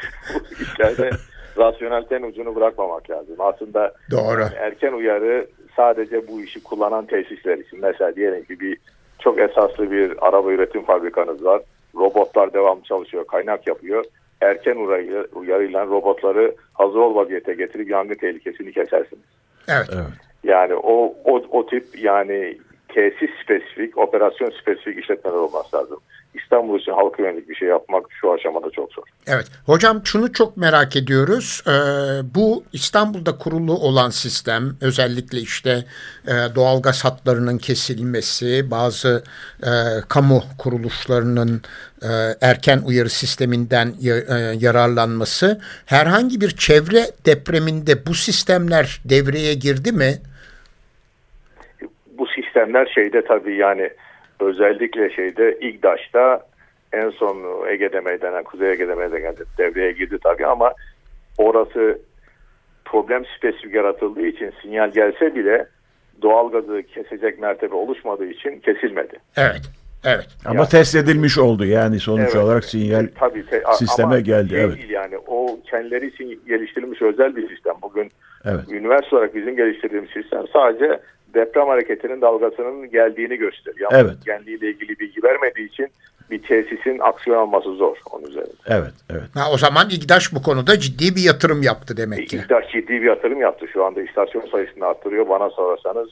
bu işlerde rasyonelitenin ucunu bırakmamak lazım. Aslında doğru. Yani erken uyarı sadece bu işi kullanan tesisler için. Mesela diyelim ki bir çok esaslı bir araba üretim fabrikanız var. Robotlar devamlı çalışıyor, kaynak yapıyor. Erken uyarı, uyarıyla robotları hazır ol vaziyete getirip yangın tehlikesini kesersiniz. Evet. Evet. Yani o o o tip yani tesis spesifik, operasyon spesifik işletmeler olması lazım. İstanbul için halka yönelik bir şey yapmak şu aşamada çok zor. Evet. Hocam şunu çok merak ediyoruz. Ee, bu İstanbul'da kurulu olan sistem, özellikle işte e, doğalgaz hatlarının kesilmesi, bazı e, kamu kuruluşlarının e, erken uyarı sisteminden ya, e, yararlanması, herhangi bir çevre depreminde bu sistemler devreye girdi mi? Bu sistemler şeyde tabii yani özellikle şeyde İGDAŞ'ta en son Ege'de meydana, Kuzey Ege'de meydana devreye girdi tabii ama orası problem spesifik yaratıldığı için sinyal gelse bile doğalgazı kesecek mertebe oluşmadığı için kesilmedi. Evet. Evet. Ama yani, test edilmiş oldu yani sonuç evet, olarak sinyal tabii, te, sisteme ama geldi. Şey evet. Değil yani o kendileri için geliştirilmiş özel bir sistem. Bugün evet. üniversite olarak bizim geliştirdiğimiz sistem sadece deprem hareketinin dalgasının geldiğini gösteriyor. Evet. Kendiyle ilgili bilgi vermediği için bir tesisin aksiyon alması zor onun üzerinde. Evet, evet. Ha, o zaman İGDAŞ bu konuda ciddi bir yatırım yaptı demek ki. İGDAŞ ciddi bir yatırım yaptı. Şu anda istasyon sayısını arttırıyor. Bana sorarsanız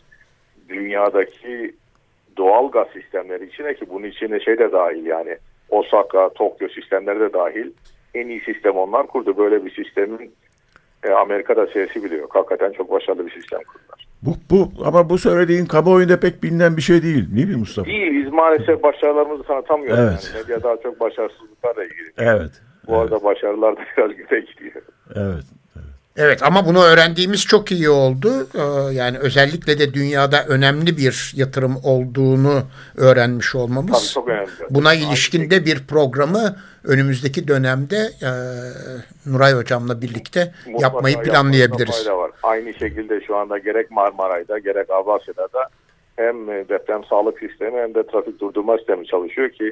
dünyadaki doğal gaz sistemleri içine, ki bunun içine şey de dahil yani Osaka, Tokyo sistemleri de dahil, en iyi sistem onlar kurdu. Böyle bir sistemin e, Amerika'da siyasi biliyor. Hakikaten çok başarılı bir sistem kurdular. Bu, bu ama bu söylediğin kamuoyunda pek bilinen bir şey değil. Değil mi Mustafa? Değil. Biz maalesef başarılarımızı tanıtamıyoruz. Evet. Yani medya daha çok başarısızlıklarla ilgili. Evet. Bu evet. arada başarılar da biraz güzel gidiyor. Evet. Evet, ama bunu öğrendiğimiz çok iyi oldu. Ee, yani özellikle de dünyada önemli bir yatırım olduğunu öğrenmiş olmamız. Tabii çok önemli. Buna ilişkin de bir programı önümüzdeki dönemde e, Nuray Hocam'la birlikte Mutlaka yapmayı planlayabiliriz. Var. Aynı şekilde şu anda gerek Marmaray'da gerek Avrasya'da da hem deprem sağlık sistemi hem de trafik durdurma sistemi çalışıyor ki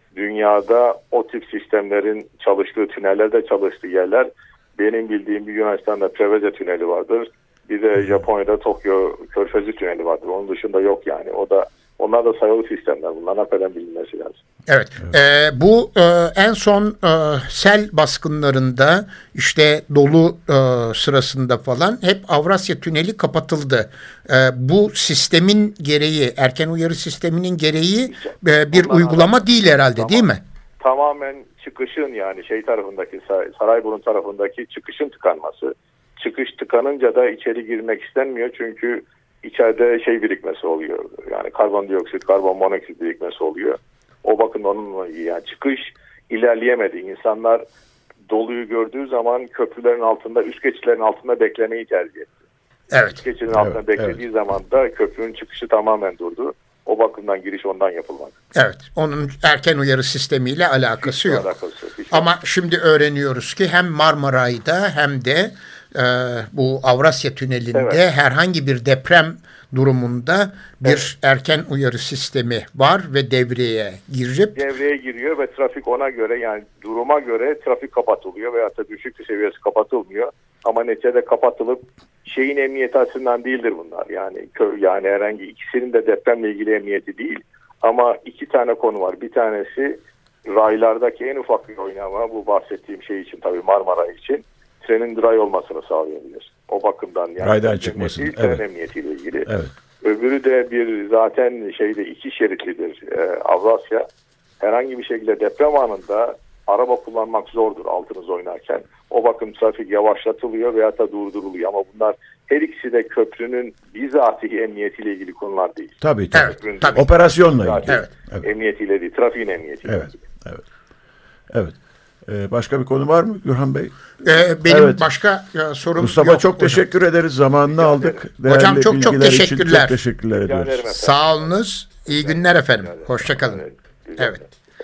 dünyada o tip sistemlerin çalıştığı, tünellerde çalıştığı yerler, benim bildiğim bir Yunanistan'da Preveze tüneli vardır. Bir de Japonya'da Tokyo Körfezi tüneli vardır. Onun dışında yok yani. O da onlar da sayılı sistemler. Bunlar hakikaten bilinmesi lazım. Evet. evet. E, bu e, en son e, sel baskınlarında, işte dolu e, sırasında falan hep Avrasya Tüneli kapatıldı. E, bu sistemin gereği, erken uyarı sisteminin gereği e, bir Ondan uygulama adam, değil herhalde tamam, değil mi? Tamamen çıkışın yani şey tarafındaki, Sarayburnu tarafındaki çıkışın tıkanması. Çıkış tıkanınca da içeri girmek istenmiyor çünkü içeride şey birikmesi oluyor. Yani karbondioksit, karbon monoksit birikmesi oluyor. O bakın onunla yani çıkış ilerleyemedi. İnsanlar doluyu gördüğü zaman köprülerin altında, üst geçitlerin altında beklemeyi tercih etti. Evet. Üst geçidin altında evet, beklediği evet. zaman da köprünün çıkışı tamamen durdu. O bakımdan giriş ondan yapılmadı. Evet. Onun erken uyarı sistemiyle alakası hiç yok. Alakası yok. Ama yok. Şimdi öğreniyoruz ki hem Marmaray'da hem de e, bu Avrasya Tüneli'nde evet. herhangi bir deprem durumunda bir evet. erken uyarı sistemi var ve devreye girip devreye giriyor ve trafik ona göre, yani duruma göre trafik kapatılıyor veya da düşük bir seviyesi kapatılmıyor. Ama neticede kapatılıp şeyin emniyeti açısından değildir bunlar. Yani yani herhangi ikisinin de depremle ilgili emniyeti değil. Ama iki tane konu var. Bir tanesi raylardaki en ufak bir oynama, bu bahsettiğim şey için tabii Marmara için trenin ray olmasını sağlayabilir. O bakımdan yani raydan çıkmasını. Tren evet. emniyetiyle ilgili. Evet. Öbürü de bir zaten şeyde iki şeritlidir e, Avrasya. Herhangi bir şekilde deprem anında araba kullanmak zordur altınız oynarken. O bakım trafik yavaşlatılıyor veya da durduruluyor. Ama bunlar her ikisi de köprünün bizatihi emniyetiyle ilgili konular değil. Tabii tabii. Evet, tabii. Operasyonla ilgili. Evet. Evet. Emniyetiyle değil, trafiğin emniyetiyle evet. ilgili. Evet. Evet. Ee, başka bir konu var mı Gürhan Bey? Ee, benim evet. başka ya, sorum Mustafa yok. çok hocam. Teşekkür ederiz. Zamanını Rica aldık. Hocam çok çok teşekkürler. Çok teşekkürler ediyoruz. Sağ olunuz. İyi günler efendim. Hoşçakalın. Evet.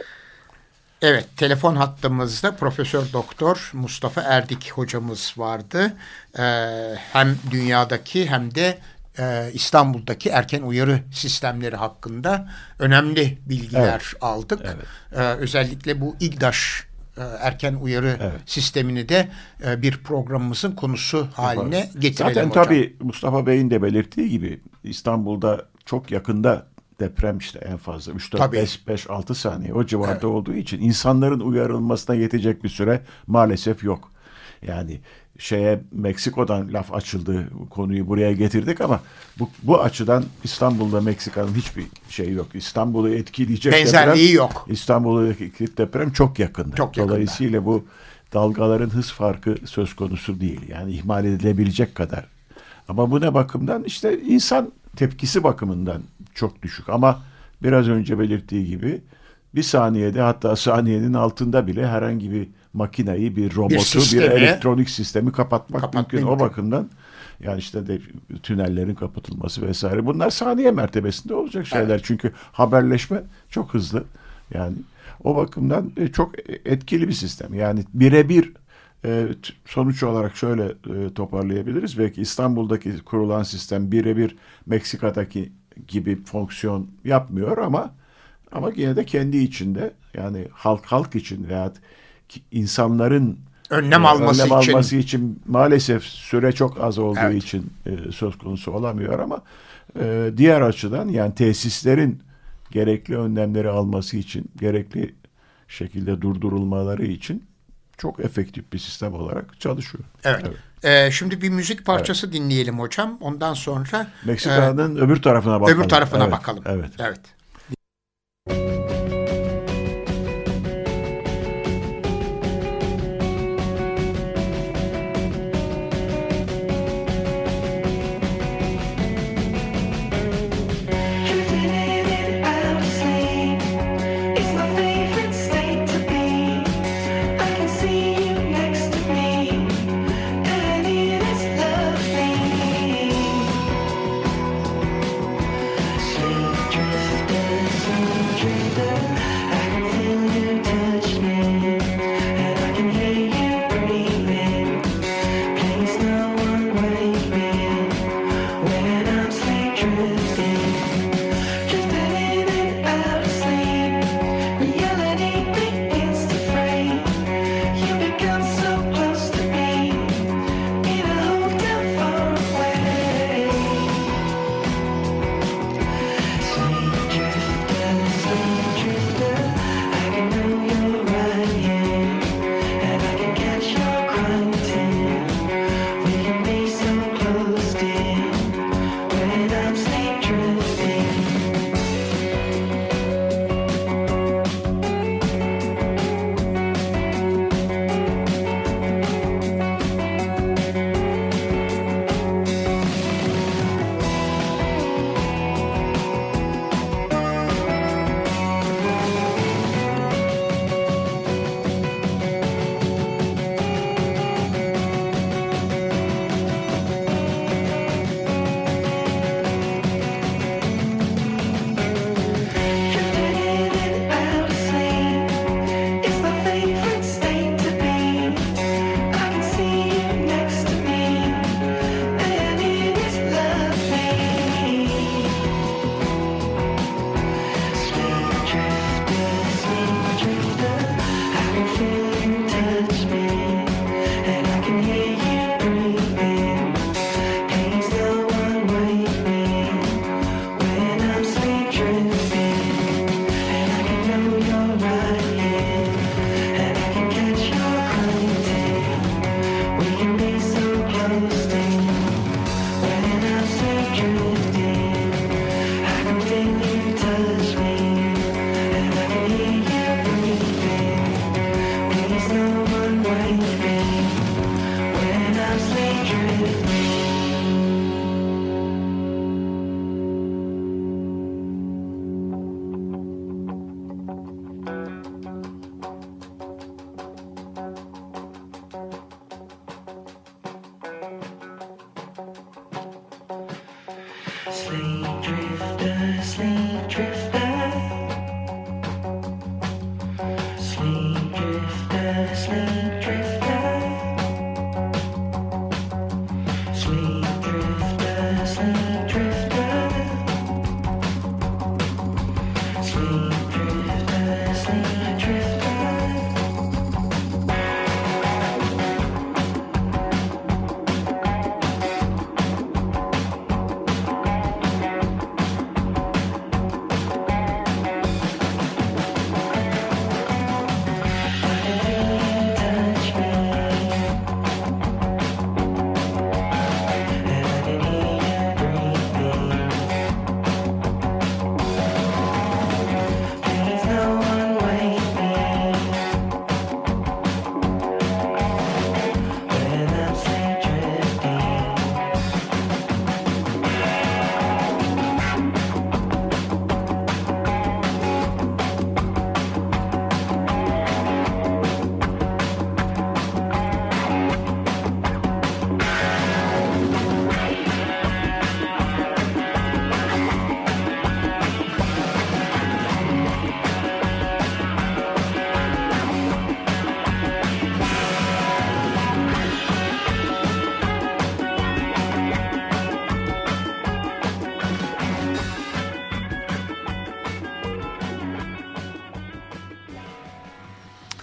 Evet, telefon hattımızda Profesör Doktor Mustafa Erdik hocamız vardı. Ee, hem dünyadaki hem de e, İstanbul'daki erken uyarı sistemleri hakkında önemli bilgiler evet. aldık. Evet. Ee, özellikle bu İGDAŞ e, erken uyarı evet. sistemini de e, bir programımızın konusu haline evet. getirelim Zaten hocam. tabii Mustafa Bey'in de belirttiği gibi İstanbul'da çok yakında deprem işte en fazla üç dört beş beş altı saniye o civarda evet. olduğu için insanların uyarılmasına yetecek bir süre maalesef yok. Yani şeye Meksiko'dan laf açıldı, konuyu buraya getirdik ama bu, bu açıdan İstanbul'da Meksika'nın hiçbir şey yok. İstanbul'u etkileyecek benzerliği deprem, yok. İstanbul'daki deprem çok yakında. Çok yakında. Dolayısıyla bu dalgaların hız farkı söz konusu değil. Yani ihmal edilebilecek kadar. Ama bu ne bakımdan? İşte insan tepkisi bakımından çok düşük. Ama biraz önce belirttiği gibi bir saniyede, hatta saniyenin altında bile herhangi bir makinayı, bir robotu, bir, sistemi, bir elektronik sistemi kapatmak kapat mümkün. mümkün. O bakımdan yani işte de tünellerin kapatılması vesaire, bunlar saniye mertebesinde olacak şeyler. Evet. Çünkü haberleşme çok hızlı. Yani o bakımdan çok etkili bir sistem. Yani birebir e, sonuç olarak şöyle e, toparlayabiliriz. Belki İstanbul'daki kurulan sistem birebir Meksika'daki gibi fonksiyon yapmıyor ama ama yine de kendi içinde, yani halk halk için veya insanların önlem e, alması, önlem için. alması için maalesef süre çok az olduğu Evet. için e, söz konusu olamıyor ama e, diğer açıdan yani tesislerin gerekli önlemleri alması için, gerekli şekilde durdurulmaları için çok efektif bir sistem olarak çalışıyor. Evet. evet. Ee, şimdi bir müzik parçası evet. dinleyelim hocam. Ondan sonra Meksika'nın e, öbür tarafına bakalım. Öbür tarafına evet. bakalım. Evet. Evet.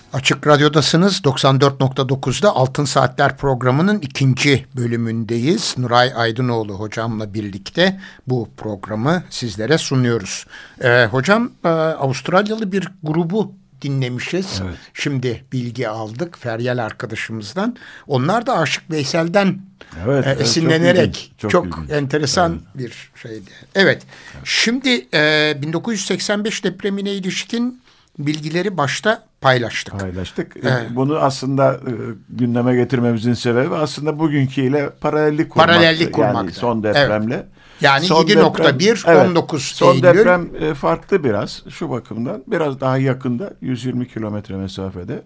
Açık Radyo'dasınız. doksan dört nokta dokuzda Altın Saatler programının ikinci bölümündeyiz. Nuray Aydınoğlu hocamla birlikte bu programı sizlere sunuyoruz. Ee, hocam e, Avustralyalı bir grubu dinlemişiz. Evet. Şimdi bilgi aldık Feryal arkadaşımızdan. Onlar da Aşık Veysel'den evet, e, evet, esinlenerek çok, çok, ilginç, çok enteresan evet. bir şeydi. Evet. evet. Şimdi e, bin dokuz yüz seksen beş depremine ilişkin bilgileri başta paylaştık. Paylaştık. Evet. Bunu aslında e, gündeme getirmemizin sebebi aslında bugünküyle paralellik kurmaktı. Paralellik kurmaktı. Yani son depremle. Evet. Yani son yedi nokta bir, evet, on dokuz son Eylül. deprem e, farklı biraz şu bakımdan. Biraz daha yakında, yüz yirmi kilometre mesafede.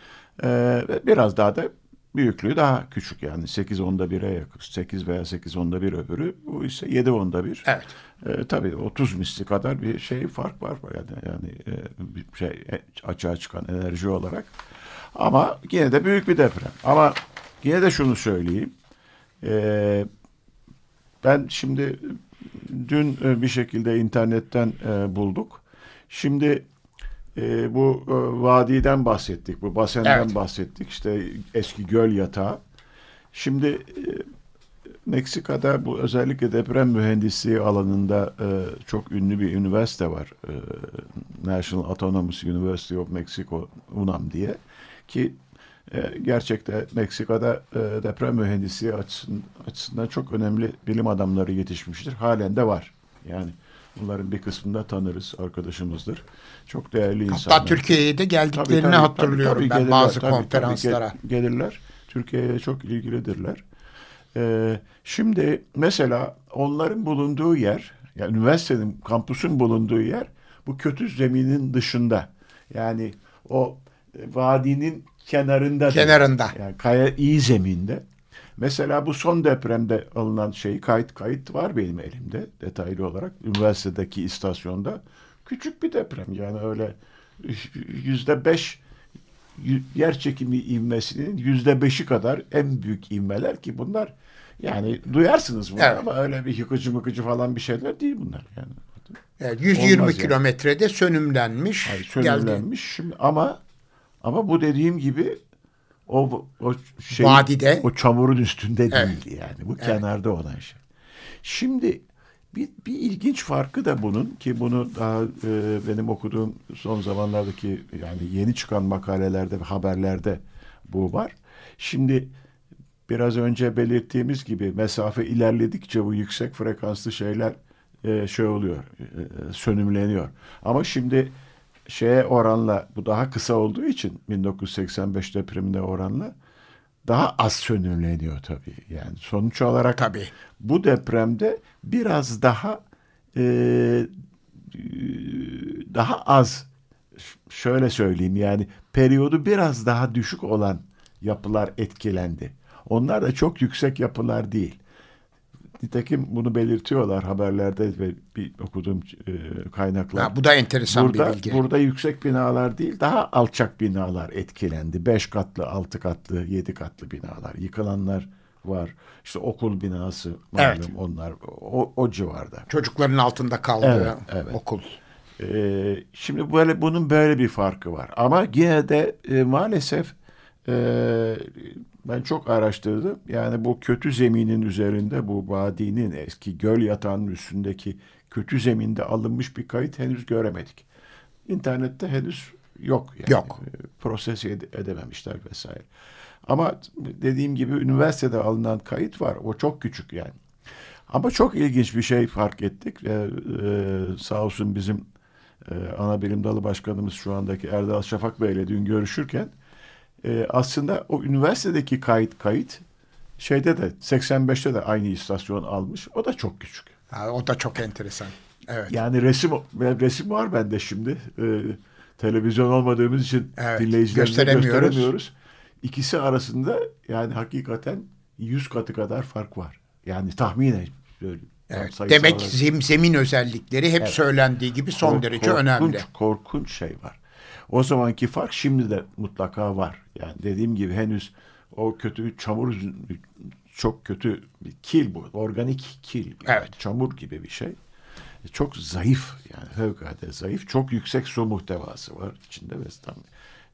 E, biraz daha da büyüklüğü daha küçük, yani sekiz onda bire yakın. sekiz veya sekiz onda bir öbürü. Bu ise yedi onda bir. Evet. E, tabii otuz misli kadar bir şey fark var yani, yani e, bir şey e, açığa çıkan enerji olarak. Ama yine de büyük bir deprem. Ama yine de şunu söyleyeyim. E, ben şimdi dün e, bir şekilde internetten e, bulduk. Şimdi e, bu e, vadiden bahsettik, bu basenden evet. bahsettik. İşte eski göl yatağı. Şimdi e, Meksika'da bu özellikle deprem mühendisliği alanında e, çok ünlü bir üniversite var. E, National Autonomous University of Mexico, UNAM diye. Ki e, gerçekten Meksika'da e, deprem mühendisliği açısından, açısından çok önemli bilim adamları yetişmiştir. Halen de var. Yani bunların bir kısmını da tanırız, arkadaşımızdır. Çok değerli insanlar. Hatta Türkiye'ye de geldiklerini tabii, tabii, hatırlıyorum tabii, tabii, ben gelirler, bazı tabii, konferanslara. Tabii, gelirler. Türkiye'ye çok ilgilidirler. Ee, şimdi mesela onların bulunduğu yer, yani üniversitenin, kampüsün bulunduğu yer bu kötü zeminin dışında. Yani o vadinin kenarında. Kenarında. Değil. Yani kaya iyi zeminde. Mesela bu son depremde alınan şey kayıt kayıt var benim elimde detaylı olarak. Üniversitedeki istasyonda küçük bir deprem, yani öyle yüzde beş yer çekimi ivmesinin yüzde beşi kadar en büyük ivmeler ki bunlar, yani duyarsınız bunu evet. Ama öyle bir yıkıcı mıkıcı falan bir şeyler değil bunlar yani. Evet, yüz yirmi yani. Kilometrede sönümlenmiş. Hayır, sönümlenmiş. Şimdi ama ama bu dediğim gibi o o şey vadide, o çamurun üstünde evet. değildi yani. Bu evet. Kenarda olan şey. Şimdi bir, bir ilginç farkı da bunun, ki bunu daha e, benim okuduğum son zamanlardaki yani yeni çıkan makalelerde ve haberlerde bu var. Şimdi biraz önce belirttiğimiz gibi mesafe ilerledikçe bu yüksek frekanslı şeyler e, şey oluyor, e, sönümleniyor. Ama şimdi şeye oranla, bu daha kısa olduğu için bin dokuz yüz seksen beş depremine oranla daha az sönümleniyor tabii. Yani sonuç olarak tabii. Bu depremde biraz daha e, daha az, şöyle söyleyeyim, yani periyodu biraz daha düşük olan yapılar etkilendi. Onlar da çok yüksek yapılar değil. Nitekim bunu belirtiyorlar haberlerde ve bir okuduğum e, kaynaklar. Ha, bu da enteresan burada, bir bilgi. Burada yüksek binalar değil, daha alçak binalar etkilendi. Beş katlı, altı katlı, yedi katlı binalar. Yıkılanlar var. İşte okul binası malum, evet. Onlar o, o civarda. Çocukların altında kaldığı evet, evet. okul. Ee, şimdi böyle bunun böyle bir farkı var. Ama yine de e, maalesef e, ben çok araştırdım. Yani bu kötü zeminin üzerinde, bu vadinin eski göl yatağının üstündeki kötü zeminde alınmış bir kayıt henüz göremedik. İnternette henüz yok. Yani. Yok. Proses edememişler vesaire. Ama dediğim gibi üniversitede alınan kayıt var. O çok küçük yani. Ama çok ilginç bir şey fark ettik. Ee, e, sağ olsun bizim e, ana bilim dalı başkanımız şu andaki Erdal Şafak Bey'le dün görüşürken e, aslında o üniversitedeki kayıt kayıt şeyde de seksen beşte de aynı istasyon almış. O da çok küçük. Ha, o da çok enteresan. Evet. Yani resim resim var bende şimdi. E, televizyon olmadığımız için evet, dinleyicilerimize gösteremiyoruz. İkisi arasında yani hakikaten yüz katı kadar fark var. Yani tahminen. Evet. Demek zem, zemin özellikleri hep evet. söylendiği gibi son Kork, derece korkunç, önemli. Korkunç şey var. O zamanki fark şimdi de mutlaka var. Yani dediğim gibi henüz o kötü çamur, çok kötü bir kil bu. Organik kil. Yani evet. Çamur gibi bir şey. Çok zayıf, yani fevkalade zayıf. Çok yüksek su muhtevası var içinde ve tam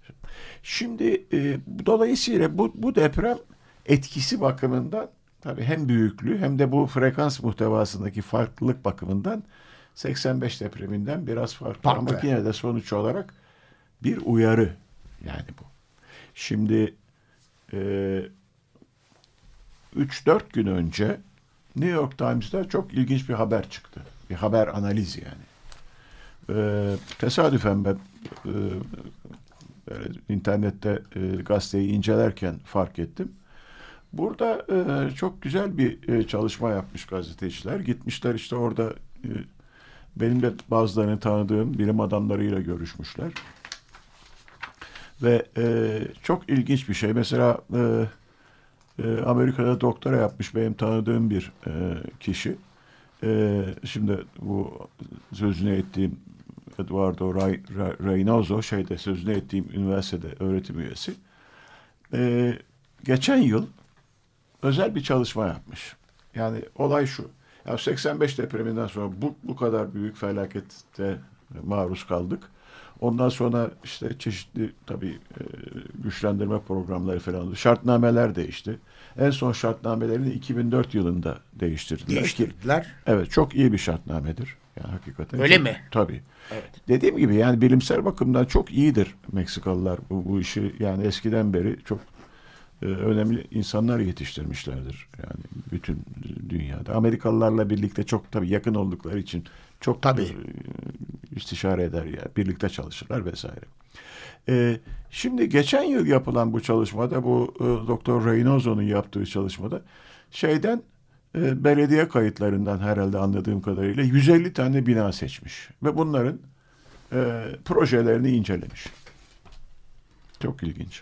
Şimdi e, dolayısıyla bu, bu deprem etkisi bakımından tabii hem büyüklüğü hem de bu frekans muhtevasındaki farklılık bakımından seksen beş depreminden biraz farklı. Farklı. Ama yine de sonuç olarak bir uyarı yani bu. Şimdi e, üç dört gün önce New York Times'da çok ilginç bir haber çıktı. Bir haber analizi yani. E, tesadüfen ben e, böyle internette e, gazeteyi incelerken fark ettim. Burada e, çok güzel bir e, çalışma yapmış gazeteciler. Gitmişler işte orada e, benim de bazılarını tanıdığım bilim adamlarıyla görüşmüşler. Ve e, çok ilginç bir şey. Mesela e, e, Amerika'da doktora yapmış benim tanıdığım bir e, kişi. E, şimdi bu sözünü ettiğim Eduardo Ray, Ray, Reynoso şeyde sözünü ettiğim üniversitede öğretim üyesi. E, geçen yıl özel bir çalışma yapmış. Yani olay şu. Ya seksen beş depreminden sonra bu, bu kadar büyük felakette maruz kaldık. Ondan sonra işte çeşitli tabii e, güçlendirme programları falan oldu. Şartnameler değişti. En son şartnamelerini iki bin dört yılında değiştirdiler. Değiştirdiler. Evet, çok iyi bir şartnamedir. Yani hakikaten. Öyle çok, mi? Tabii. Evet. Dediğim gibi yani bilimsel bakımdan çok iyidir Meksikalılar bu, bu işi. Yani eskiden beri çok e, önemli insanlar yetiştirmişlerdir. Yani bütün dünyada. Amerikalılarla birlikte çok tabii yakın oldukları için çok tabii. E, istişare eder ya, birlikte çalışırlar vesaire. E, şimdi geçen yıl yapılan bu çalışmada, bu e, Doktor Reynoso'nun yaptığı çalışmada şeyden e, belediye kayıtlarından herhalde anladığım kadarıyla yüz elli tane bina seçmiş ve bunların e, projelerini incelemiş. Çok ilginç.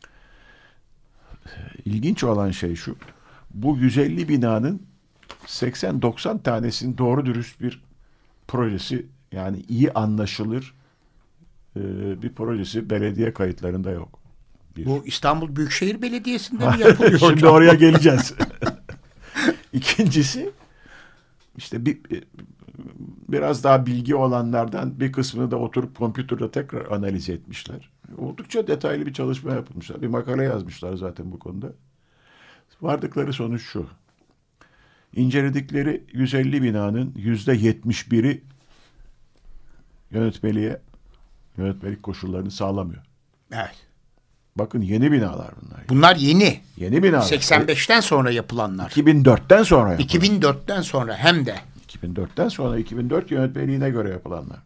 İlginç olan şey şu: bu yüz elli binanın seksen doksan tanesinin doğru dürüst bir projesi, yani iyi anlaşılır e, bir projesi belediye kayıtlarında yok. Bir. Bu İstanbul Büyükşehir Belediyesi'nde mi yapılıyor Şimdi hocam? oraya geleceğiz. İkincisi, işte bir, biraz daha bilgi olanlardan bir kısmını da oturup kompütürde tekrar analiz etmişler. Oldukça detaylı bir çalışma yapmışlar. Bir makale yazmışlar zaten bu konuda. Vardıkları sonuç şu: İnceledikleri yüz elli binanın yüzde yetmiş biri yönetmeliğe, yönetmelik koşullarını sağlamıyor. Evet. Bakın, yeni binalar bunlar. Bunlar yeni. Yeni binalar. seksen beşten sonra yapılanlar. iki bin dörtten sonra yapılanlar. iki bin dörtten sonra hem de. iki bin dörtten sonra iki bin dört yönetmeliğine göre yapılanlar.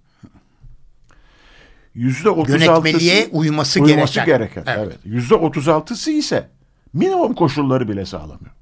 Yüzde otuz altısı Yönetmeliğe uyması, uyması gereken. gereken. Evet. Evet. Yüzde otuz altısı ise minimum koşulları bile sağlamıyor.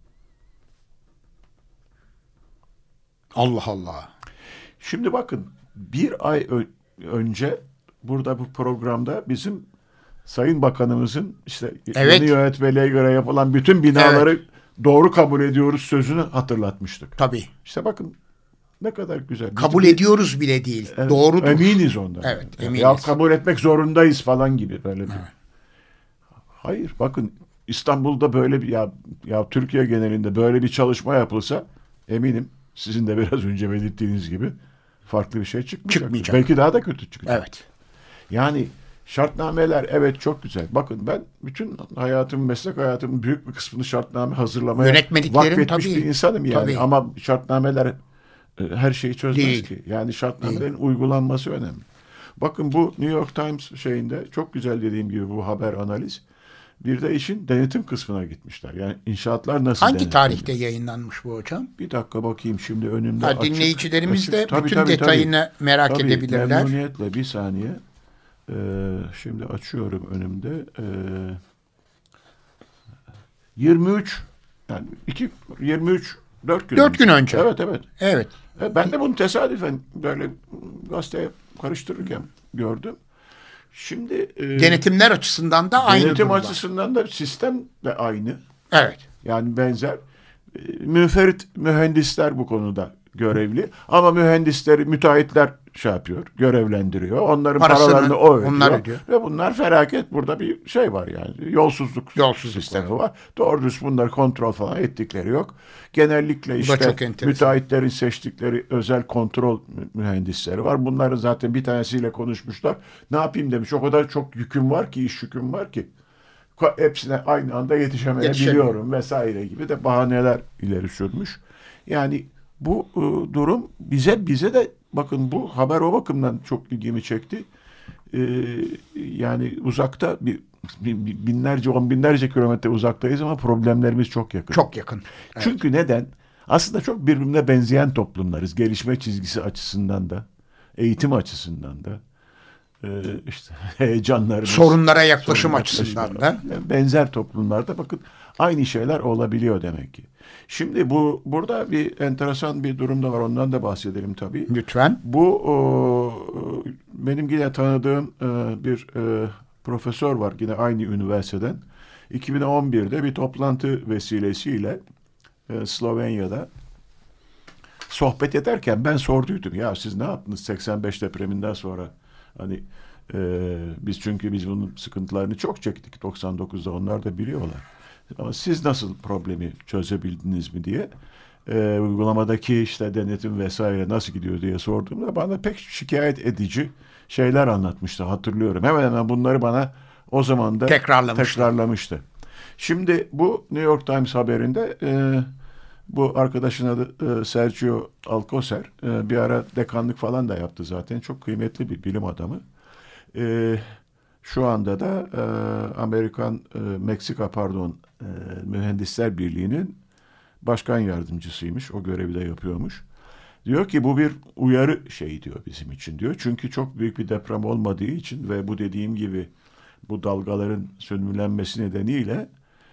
Allah Allah. Şimdi bakın, bir ay ö- önce burada bu programda bizim Sayın Bakanımızın işte Evet. yeni yönetmeliğe göre yapılan bütün binaları evet. doğru kabul ediyoruz sözünü hatırlatmıştık. Tabii. İşte bakın ne kadar güzel. Kabul Biz, ediyoruz bile değil. evet, Doğrudur. Eminiz ondan. Evet, yani. eminiz. Ya kabul etmek zorundayız falan gibi böyle bir. Evet. Hayır, bakın İstanbul'da böyle bir ya ya Türkiye genelinde böyle bir çalışma yapılsa eminim sizin de biraz önce belirttiğiniz gibi farklı bir şey çıkmayacak. Çıkmayacak. Belki daha da kötü çıkacak. Evet. Yani şartnameler evet çok güzel. Bakın, ben bütün hayatımın, meslek hayatımın büyük bir kısmını şartname hazırlamaya Yönetmeliklerin vakfetmiş tabii, bir insanım yani. tabii. Ama şartnameler e, her şeyi çözmez Değil. ki. Yani şartnamelerin uygulanması önemli. Bakın, bu New York Times şeyinde çok güzel, dediğim gibi, bu haber analiz. Bir de işin denetim kısmına gitmişler. Yani inşaatlar nasıl Hangi denetleniyor? tarihte yayınlanmış bu hocam? Bir dakika bakayım şimdi önümde. Ha, açık, dinleyicilerimiz açık. de Tabii, bütün tabii, detayını tabii. merak Tabii, edebilirler. memnuniyetle, bir saniye. Ee, şimdi açıyorum önümde. Ee, yirmi üç yani iki yirmi üç dört gün Dört önce. gün önce. Evet, evet. Evet. E, Ben de bunu tesadüfen böyle gazeteye karıştırırken gördüm. Şimdi e, Denetimler açısından da aynı denetim durumlar. açısından da sistem de aynı. Evet. Yani benzer. E, Münferit mühendisler bu konuda görevli. Ama mühendisleri, müteahhitler şey yapıyor, görevlendiriyor. Onların Parasını paralarını o ödüyor. onlar ödüyor. Ve bunlar felaket. Burada bir şey var yani. Yolsuzluk, Yolsuzluk sistemi var. var. Doğru düz bunları kontrol falan ettikleri yok. Genellikle işte müteahhitlerin seçtikleri özel kontrol mühendisleri var. Bunların zaten bir tanesiyle konuşmuşlar. Ne yapayım demiş. O kadar çok yüküm var ki, iş yüküm var ki. Hepsine aynı anda yetişemeyebiliyorum vesaire gibi de bahaneler ileri sürmüş. Yani bu e, durum bize bize de bakın bu haber o bakımdan çok ilgimi çekti. E, yani uzakta bir, bir binlerce on binlerce kilometre uzaktayız ama problemlerimiz çok yakın. Çok yakın. Evet. Çünkü neden? Aslında çok birbirine benzeyen toplumlarız. Gelişme çizgisi açısından da, eğitim açısından da. Ee, işte heyecanlarımız, sorunlara yaklaşım sorun açısından da benzer toplumlarda bakın aynı şeyler olabiliyor demek ki. Şimdi bu burada bir enteresan bir durum da var. Ondan da bahsedelim tabii. Lütfen. Bu o, benim yine tanıdığım e, bir e, profesör var yine aynı üniversiteden. iki bin on birde bir toplantı vesilesiyle e, Slovenya'da sohbet ederken ben sorduydum. Ya siz ne yaptınız seksen beş depreminden sonra? Hani e, biz çünkü biz bunun sıkıntılarını çok çektik doksan dokuzda, onlar da biliyorlar. Ama siz nasıl problemi çözebildiniz mi diye e, uygulamadaki işte denetim vesaire nasıl gidiyor diye sorduğumda bana pek şikayet edici şeyler anlatmıştı, hatırlıyorum. Hemen hemen bunları bana o zaman da tekrarlamıştı. tekrarlamıştı. Şimdi bu New York Times haberinde e, bu arkadaşın adı e, Sergio Alcocer. E, bir ara dekanlık falan da yaptı zaten. Çok kıymetli bir bilim adamı. E, şu anda da e, Amerikan, e, Meksika pardon e, Mühendisler Birliği'nin başkan yardımcısıymış. O görevi de yapıyormuş. Diyor ki bu bir uyarı şeyi diyor bizim için diyor. Çünkü çok büyük bir deprem olmadığı için ve bu dediğim gibi bu dalgaların sönümlenmesi nedeniyle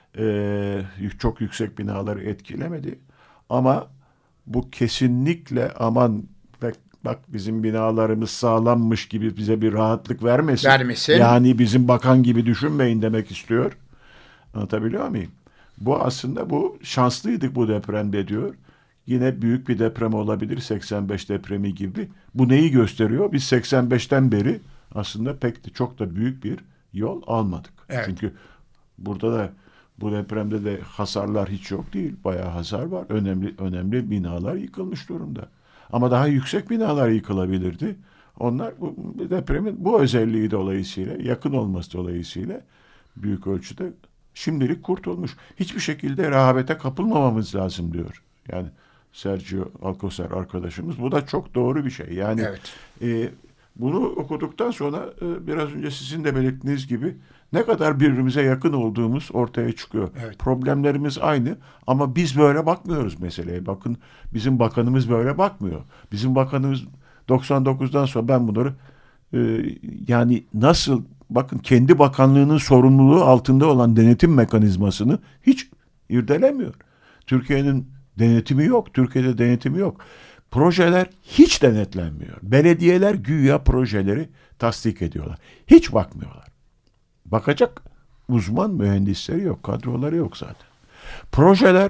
e, çok yüksek binaları etkilemedi. Ama bu kesinlikle aman bak bizim binalarımız sağlammış gibi bize bir rahatlık vermesin. Vermesin. Yani bizim bakan gibi düşünmeyin demek istiyor. Anlatabiliyor muyum? Bu aslında bu şanslıydık bu depremde diyor. Yine büyük bir deprem olabilir seksen beş depremi gibi. Bu neyi gösteriyor? Biz seksen beşten beri aslında pek de çok da büyük bir yol almadık. Evet. Çünkü burada da bu depremde de hasarlar hiç yok değil. Bayağı hasar var. Önemli önemli binalar yıkılmış durumda. Ama daha yüksek binalar yıkılabilirdi. Onlar bu depremin bu özelliği dolayısıyla, yakın olması dolayısıyla büyük ölçüde şimdilik kurtulmuş. Hiçbir şekilde rehavete kapılmamamız lazım diyor. Yani Sergio Alcocer arkadaşımız. Bu da çok doğru bir şey. Yani evet. e, bunu okuduktan sonra e, biraz önce sizin de belirttiğiniz gibi ne kadar birbirimize yakın olduğumuz ortaya çıkıyor. Evet. Problemlerimiz aynı ama biz böyle bakmıyoruz meseleye. Bakın bizim bakanımız böyle bakmıyor. Bizim bakanımız doksan dokuzdan sonra ben bunları e, yani nasıl bakın kendi bakanlığının sorumluluğu altında olan denetim mekanizmasını hiç irdelemiyor. Türkiye'nin denetimi yok. Türkiye'de denetimi yok. Projeler hiç denetlenmiyor. Belediyeler güya projeleri tasdik ediyorlar. Hiç bakmıyorlar. Bakacak uzman mühendisleri yok, kadroları yok zaten. Projeler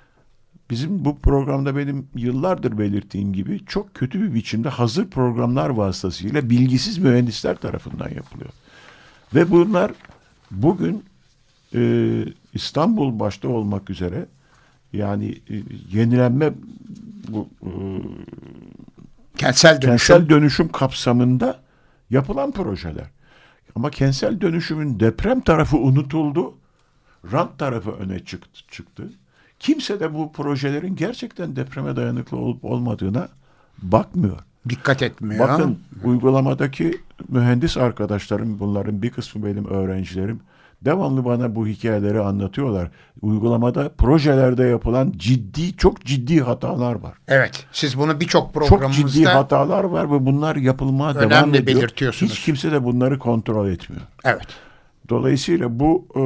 bizim bu programda benim yıllardır belirttiğim gibi çok kötü bir biçimde hazır programlar vasıtasıyla bilgisiz mühendisler tarafından yapılıyor. Ve bunlar bugün e, İstanbul başta olmak üzere yani e, yenilenme bu e, kentsel dönüşüm. kentsel dönüşüm kapsamında yapılan projeler. Ama kentsel dönüşümün deprem tarafı unutuldu. Rant tarafı öne çıktı. çıktı. Kimse de bu projelerin gerçekten depreme dayanıklı olup olmadığına bakmıyor. Dikkat etmiyor. Bakın uygulamadaki mühendis arkadaşlarım, bunların bir kısmı benim öğrencilerim, devamlı bana bu hikayeleri anlatıyorlar. Uygulamada, projelerde yapılan ciddi, çok ciddi hatalar var. Evet, siz bunu birçok programımızda çok ciddi hatalar var ve bunlar yapılmaya devam ediyor. Belirtiyorsunuz. Hiç kimse de bunları kontrol etmiyor. Evet. Dolayısıyla bu e,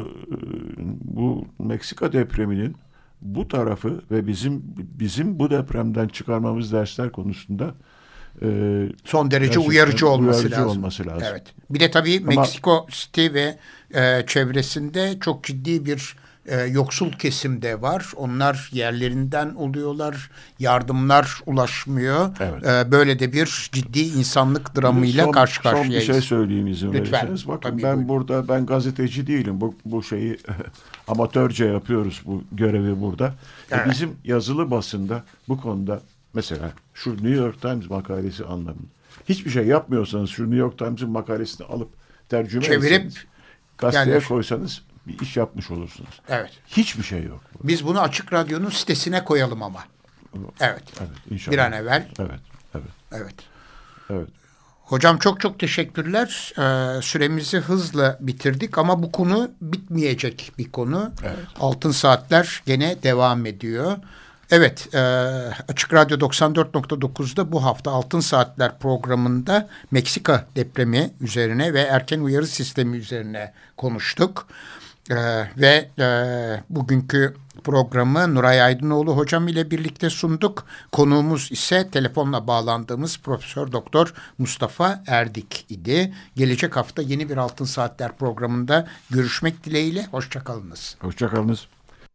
bu Meksika depreminin bu tarafı ve bizim bizim bu depremden çıkarmamız dersler konusunda e, son derece uyarıcı olması uyarıcı lazım. olması lazım. Evet. Bir de tabii Ama, Meksiko City ve e, çevresinde çok ciddi bir e, yoksul kesimde var. Onlar yerlerinden oluyorlar. Yardımlar ulaşmıyor. Evet. E, böyle de bir ciddi insanlık dramıyla son, karşı karşıyayız. Son bir şey söyleyeyim izin Lütfen. verirseniz. Bakın Tabii, ben buyurun. burada ben gazeteci değilim. Bu, bu şeyi amatörce yapıyoruz bu görevi burada. Evet. E, bizim yazılı basında bu konuda mesela şu New York Times makalesi anlamında hiçbir şey yapmıyorsanız şu New York Times'ın makalesini alıp tercüme Çevirip etseniz, gazeteye yerleş- koysanız bir iş yapmış olursunuz. Evet. Hiçbir şey yok. Biz bunu Açık Radyo'nun sitesine koyalım ama. Evet. Evet, inşallah. Bir an evvel. Evet, evet, Evet. evet. Hocam çok çok teşekkürler. Ee, süremizi hızla bitirdik ama bu konu bitmeyecek bir konu. Evet. Altın Saatler gene devam ediyor. Evet, e, Açık Radyo doksan dört nokta dokuzda bu hafta Altın Saatler programında Meksika depremi üzerine ve erken uyarı sistemi üzerine konuştuk. E, ve e, bugünkü programı Nuray Aydınoğlu hocam ile birlikte sunduk. Konuğumuz ise telefonla bağlandığımız Profesör Doktor Mustafa Erdik idi. Gelecek hafta yeni bir Altın Saatler programında görüşmek dileğiyle. Hoşçakalınız. Hoşçakalınız.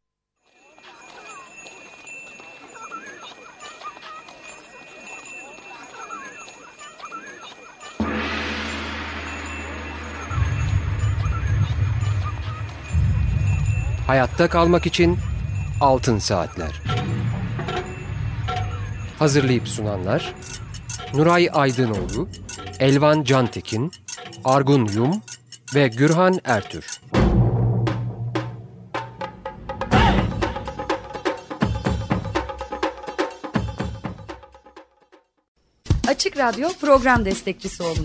Hayatta kalmak için Altın Saatler. Hazırlayıp sunanlar Nuray Aydınoğlu, Elvan Cantekin, Argun Yum ve Gürhan Ertür. Açık Radyo program destekçisi olun.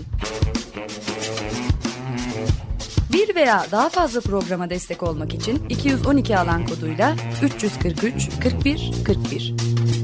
Bir veya daha fazla programa destek olmak için iki yüz on iki alan koduyla üç yüz kırk üç kırk bir kırk bir.